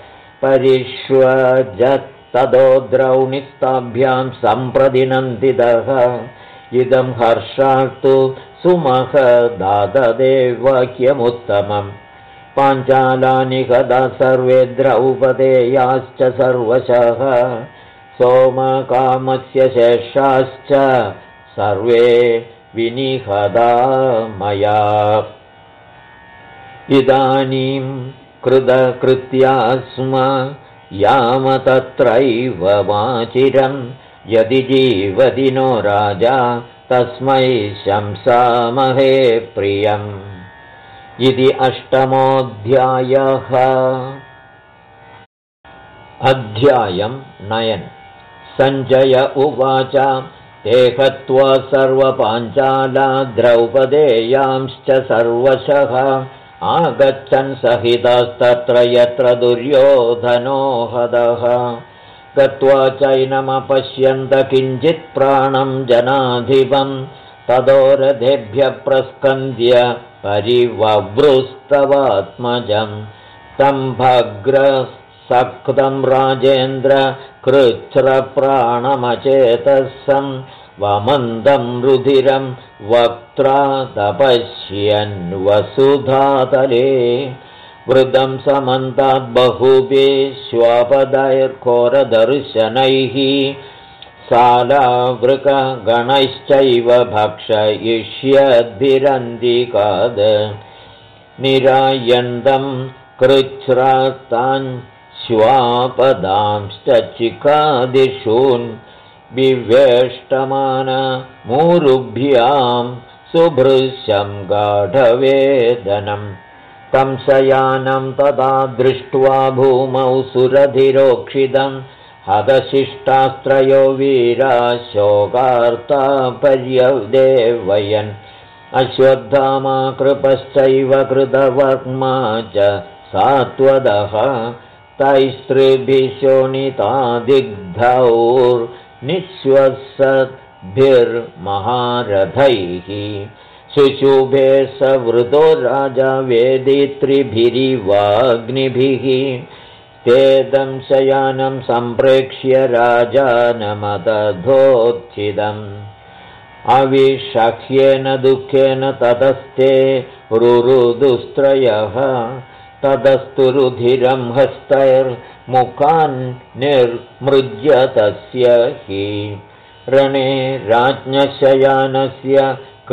परिष्वजत्ततो द्रौणिस्ताभ्यां सम्प्रतिनन्दितः इदं हर्षास्तु सुमहदाददेवाक्यमुत्तमम् पाञ्चालानि कदा सर्वे द्रौपदेयाश्च सर्वशः सोमकामस्य शेषाश्च सर्वे विनिहदा मया इदानीं कृतकृत्या स्म याम तत्रैव माचिरं यदि जीवति नो राजा तस्मै शंसामहे प्रियम् इति 8मोऽध्यायः। अध्यायं 9। सञ्जय उवाच ते हत्वा सर्वपाञ्चाला द्रौपदेयांश्च सर्वशः आगच्छन् सहितास्तत्र यत्र दुर्योधनो हतः गत्वा चैनमपश्यन्त किञ्चित् प्राणं जनाधिपं ततो रथेभ्यः प्रस्कन्द्य परिवव्रुस्तवात्मजं तं भग्रसक्तं राजेन्द्र कृच्छ्रप्राणमचेतसं वमन्दं रुधिरं वक्त्रा तपश्यन् वसुधातले वृद्धं समन्ताद् बहुभिः श्वापदैर्घोरदर्शनैः सालावृकगणैश्चैव भक्षयिष्यद्भिरन्तिकाद निरायन्दं कृच्छ्रास्तान् श्वापदांश्च चिकादिषून् विवेष्टमान मूरुभ्यां सुभृशं गाढवेदनं तं शयानं तदा दृष्ट्वा भूमौ सुरधिरोक्षितं हतशिष्टास्त्रयो वीरा शोकार्ता पर्यदेवयन् अश्वत्थामा कृपश्चैव कृतवर्मा च सात्वदः तैस्त्रिभिः शोणितादिग्धौर्निःश्वसद्भिर्महारथैः शुशुभे सवृतो राजा वेदित्रिभिरिवाग्निभिः तेदं शयानं सम्प्रेक्ष्य राजानमदधोत्थितम् अविषह्येन दुःखेन ततस्ते रुरुदुस्त्रयः ततस्तु रुधिरं हस्तैर्मुखान् निर्मृज्य तस्य हि रणे राज्ञशयानस्य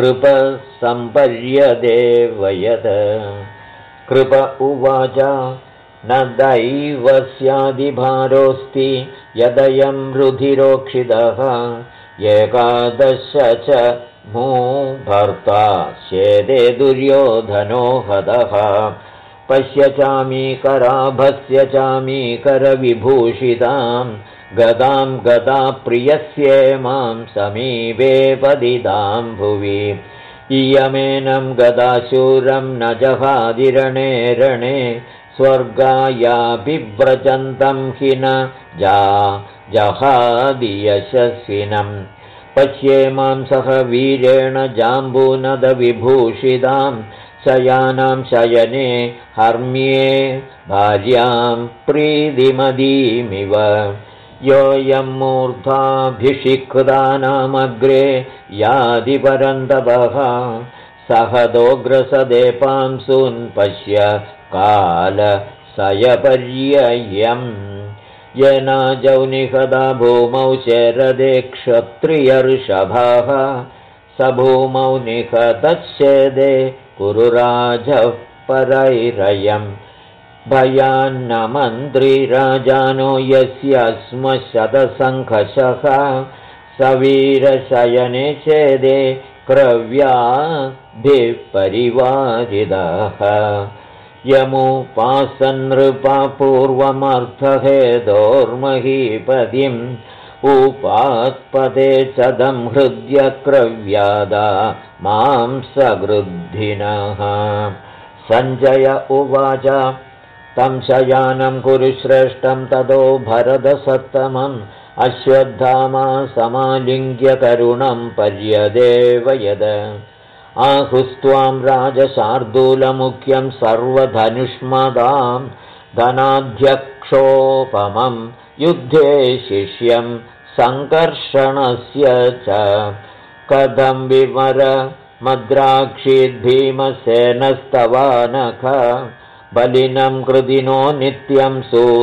कृपसम्पर्यदेवयत् कृप उवाच न दैवस्यादिभारोऽस्ति यदयं रुधिरोक्षितः एकादश च भर्ता शेदे दुर्योधनो हतः पश्य चामीकराभस्य चामीकरविभूषितां गदां गदा प्रियस्येमां समीपे पतितां भुवि इयमेनं गदाशूरं न जहादिरणे रणे स्वर्गायाभिव्रजन्तं हि न जहादियशस्विनम् पश्येमां सह वीरेण जाम्बूनदविभूषितां शयानां शयने हर्म्ये भार्यां प्रीतिमदीमिव योऽयं मूर्धाभिषिक्तानामग्रे यादिपरन्तपः सहदोग्रसदे पांसून् पश्य कालसयपर्ययम् येनाजौ निहता भूमौ शरदे क्षत्रियर्षभाः स भूमौ निहतश्चेदे कुरुराजः परैरयम् भयान्न मन्त्रिराजानो यस्य स्म शतसङ्घशः सवीरशयने चेदे क्रव्याभिः परिवारितः यमुपासन्नृपा पूर्वमर्थहेदोर्महीपतिम् उपात्पदे चदं हृद्य क्रव्यादा मांसगृद्धिनः सञ्जय उवाच तं शयानं कुरुश्रेष्ठं ततो भरतसत्तमम् अश्वत्थामा समालिङ्ग्य करुणं पर्यदेवयद आहुस्त्वां राजशार्दूलमुख्यं सर्वधनुष्मदां धनाध्यक्षोपमं युद्धे शिष्यं सङ्कर्षणस्य च कथं विमर मद्राक्षीद्भीमसेनस्तवानख बलिनं कृदिनो नित्यं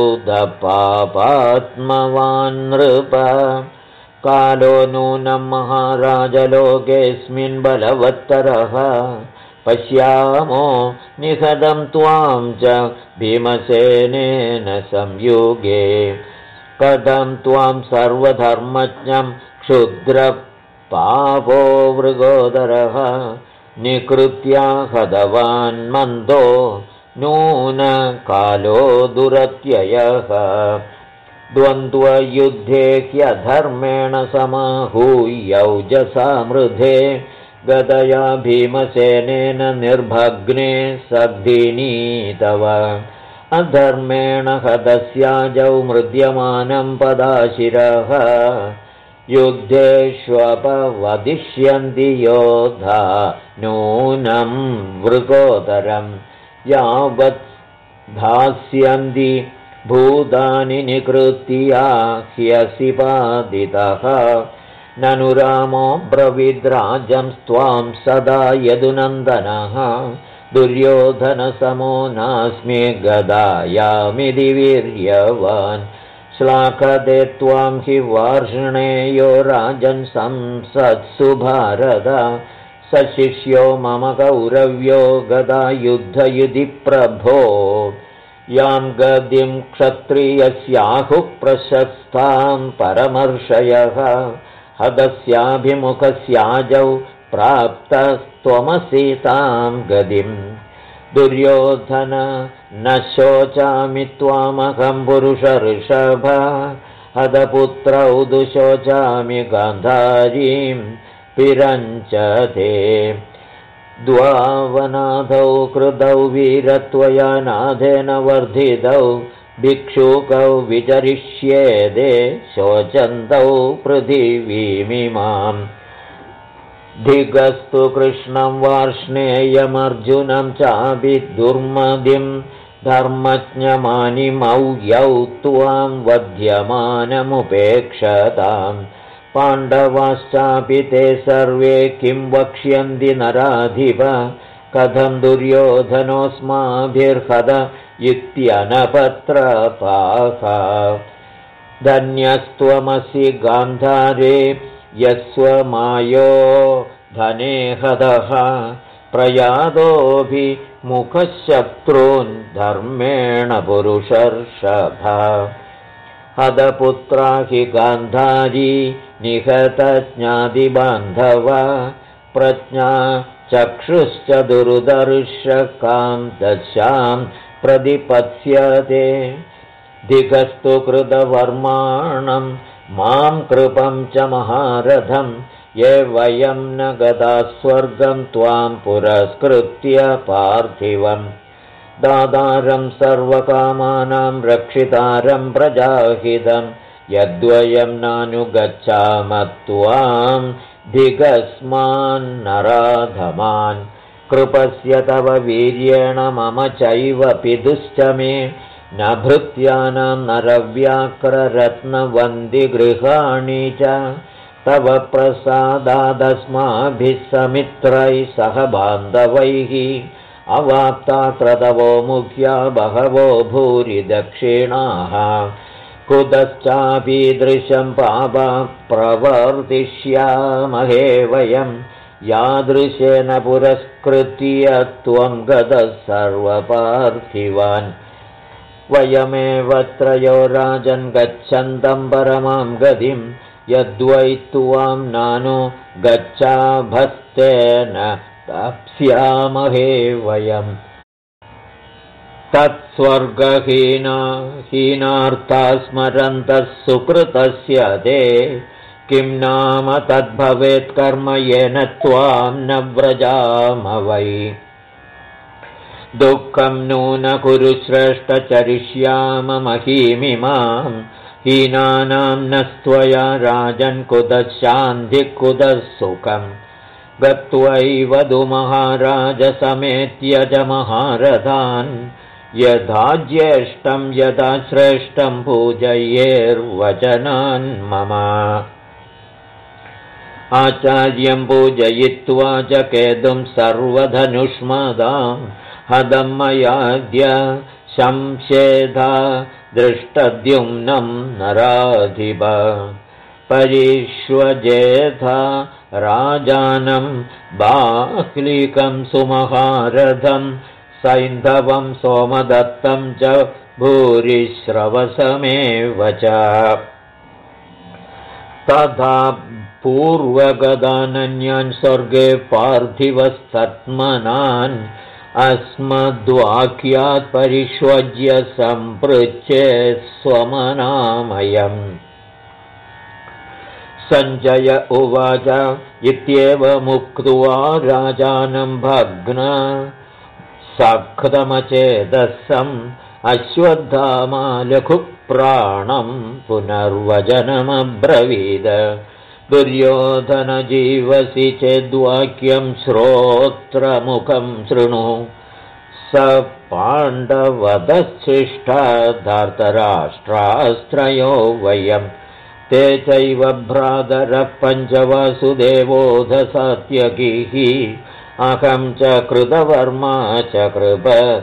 सूदपापात्मवान् नृप कालो नूनं महाराजलोकेऽस्मिन् बलवत्तरः पश्यामो निहतं त्वां च भीमसेनेन संयुगे कथं त्वां सर्वधर्मज्ञं क्षुद्रपापो मृगोदरः निकृत्या हतवान् मन्दो नूनकालो दुरत्ययः द्वन्द्वयुद्धे ह्यधर्मेण समाहूयौजसा मृधे गदया भीमसेनेन निर्भग्ने सद्धिनीतव अधर्मेण हतस्याजौ मृद्यमानं पदाशिरः युद्धेष्वपवदिष्यन्ति योधा नूनं वृकोदरं यावत् धास्यन्ति भूतानि निकृत्या ह्यसि पादितः ननु रामो ब्रवीद्राजं त्वां सदा यदुनन्दनः दुर्योधनसमो नास्मि गदायामिति वीर्यवान् श्लाघते त्वां हि वार्ष्णेयो राजन् संसत्सु भारत स शिष्यो मम कौरव्यो गदायुद्धयुधि प्रभो यां गदिं क्षत्रियस्याहुः प्रशस्तां परमर्षयः हतस्याभिमुखस्याजौ प्राप्तस्त्वमसि तां गदिं दुर्योधन न शोचामि त्वामहं पुरुषऋषभ हतपुत्रौ दुशोचामि गान्धारीं पिरञ्चते द्वावनाथौ कृतौ वीरत्वया नाथेन वर्धितौ भिक्षुकौ विचरिष्येदे शोचन्तौ पृथिवीमिमाम् धिगस्तु कृष्णं वार्ष्णेयमर्जुनं चापि दुर्मदिं धर्मज्ञमानिमौ यौ त्वां वध्यमानमुपेक्षताम् पाण्डवाश्चापि ते सर्वे किं वक्ष्यन्ति नराधिप कथं दुर्योधनोऽस्माभिर्हत इत्यनपत्रपाः धन्यस्त्वमसि गान्धारे यस्वमायो धने हतः प्रयादोऽभिमुखशत्रून् धर्मेण पुरुषर्षभ हतपुत्रा हि गान्धारी निहतज्ञातिबान्धव प्रज्ञा चक्षुश्च दुर्दर्शकां दशां प्रतिपत्स्यते धिगस्तु कृतवर्माणं मां कृपं च महारथं ये वयं न गता स्वर्गं त्वां पुरस्कृत्य पार्थिवम् दातारं सर्वकामानां रक्षितारं प्रजाहितं यद्वयं नानुगच्छामः त्वां धिगस्मान्नराधमान् कृपस्य तव वीर्येण मम चैव पितुश्च मे न भृत्यानां नरव्याघ्ररत्नवन्दिगृहाणि च तव प्रसादादस्माभिः समित्रैः सह बान्धवैः अवाप्ता क्रतवो मुख्या बहवो भूरि दक्षिणाः कुतश्चापीदृशं पापा प्रवर्तिष्यामहे वयं यादृशेन पुरस्कृत्य त्वं गतः सर्वपार्थिवान् वयमेव त्रयो राजन् गच्छन्तं परमां गतिं यद्वै त्वां नानु गच्छाभस्तेन तप्स्यामहे वयम् तत्स्वर्गहीनार्था स्मरन्तः सुकृतस्य ते किं नाम तद्भवेत् कर्म येन त्वां न व्रजाम वै दुःखं नून कुरु श्रेष्ठ चरिष्याम महीमिमां हीनानां नस्त्वया राजन् कुतः शान्तिः कुतः सुखम् गत्वैव वधू महाराज समेत्य च महारथान् यथा ज्येष्ठं यथा श्रेष्ठं पूजयेर्वचनान् मम आचार्यं पूजयित्वा च केतुं सर्वधनुष्मदां हदं मयाद्य शंसेधा दृष्टद्युम्नं नराधिप परिष्वजेथा राजानं बाह्लिकं सुमहारथं सैन्धवं सोमदत्तं च भूरिश्रवसमेव च तथा पूर्वगदानन्यान् स्वर्गे पार्थिवस्तत्मनान् अस्मद्वाक्यात् परिष्वज्य सम्पृच्छे स्वमनामयम् सञ्जय उवाच इत्येवमुक्त्वा राजानं भग्न सख्दमचेदसम् अश्वत्थामा लघुप्राणं पुनर्वचनमब्रवीद दुर्योधन जीवसि चेद्वाक्यं श्रोत्रमुखं शृणु स पाण्डवदशिष्टा धार्तराष्ट्रास्त्रयो वयम् ते चैव भ्रातरः पञ्चवासुदेवोऽध सात्यकिः अहं च कृतवर्मा च कृप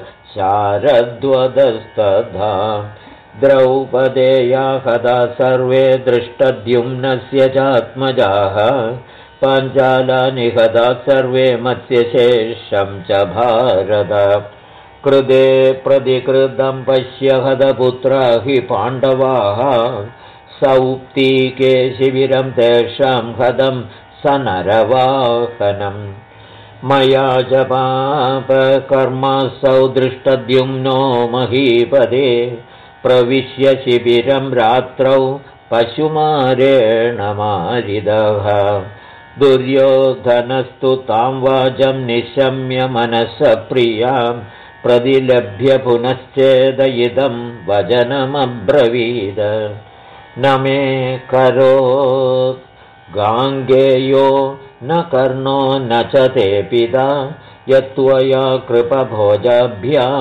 शारद्वदस्तथा द्रौपदेया हता सर्वे दृष्टद्युम्नस्य चात्मजाः पाञ्चाला निहता सर्वे मत्स्यशेषं च भारत कृते प्रतिकृतं पश्य हतपुत्रा हि पाण्डवाः सौप्तीके शिबिरं तेषां हतं सनरवाहनं मया च पापकर्मासौ दृष्टद्युम्नो महीपदे प्रविश्य शिबिरं रात्रौ पशुमारेण मारिदः दुर्योधनस्तु तां वाचं निशम्य मनसः प्रियां प्रतिलभ्य पुनश्चेदयिदं वचनमब्रवीद न मे करोत् गाङ्गेयो न कर्णो न च ते पिता यत्त्वया कृपभोजाभ्यां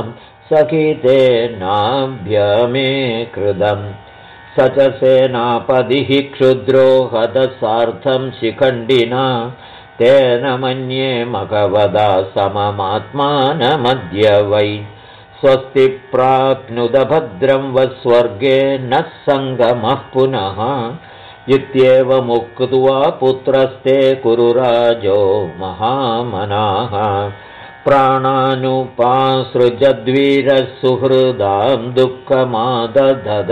सखितेनाभ्यमे कृतम् स च सेनापतिः क्षुद्रो हतसार्थं शिखण्डिना तेन मन्ये मघवदा सममात्मानमद्य वै स्वस्ति प्राप्नुदभद्रं वस्वर्गे न सङ्गमः पुनः इत्येवमुक्त्वा पुत्रस्ते कुरुराजो महामनाः प्राणानुपासृजद्वीरः सुहृदां दुःखमादधद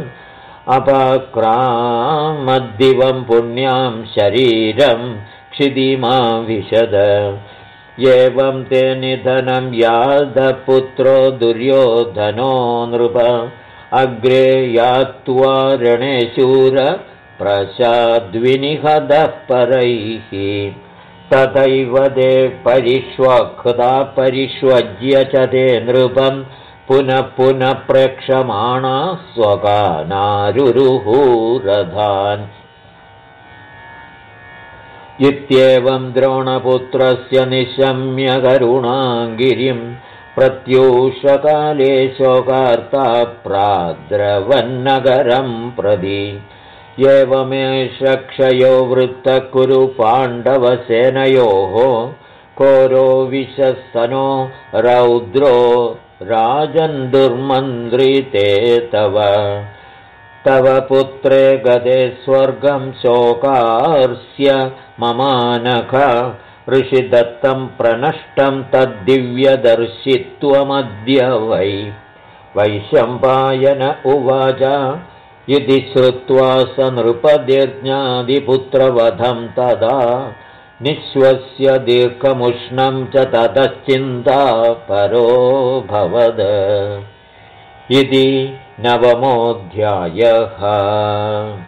अपाक्रामद्दिवं पुण्यां शरीरं क्षितिमा विशद एवं ते निधनं यादपुत्रो दुर्योधनो नृप अग्रे यात्वा रणे शूर प्रसाद्विनिहदः परैः तथैव ते परिष्वक्ता परिष्वज्य च ते नृपं पुनः पुनः प्रेक्षमाणा स्वकानारुरुहूरधान् इत्येवं द्रोणपुत्रस्य निशम्य करुणाङ्गिरिं प्रत्यूषकाले शोकार्ता प्राद्रवन्नगरं प्रति एवमेष क्षयो वृत्तः कुरु पाण्डवसेनयोः कोरो विशस्तनो रौद्रो राजन् दुर्मन्त्रिते तव पुत्रे गते स्वर्गं शोकार्स्य ममानख ऋषिदत्तं प्रनष्टं तद्दिव्यदर्शित्वमद्य वै वैशम्पायन उवाच इति श्रुत्वा स नृपतिर्ज्ञादिपुत्रवधं तदा निःश्वस्य दीर्घमुष्णं च ततश्चिन्ता परो भवद इति 9मोऽध्यायः।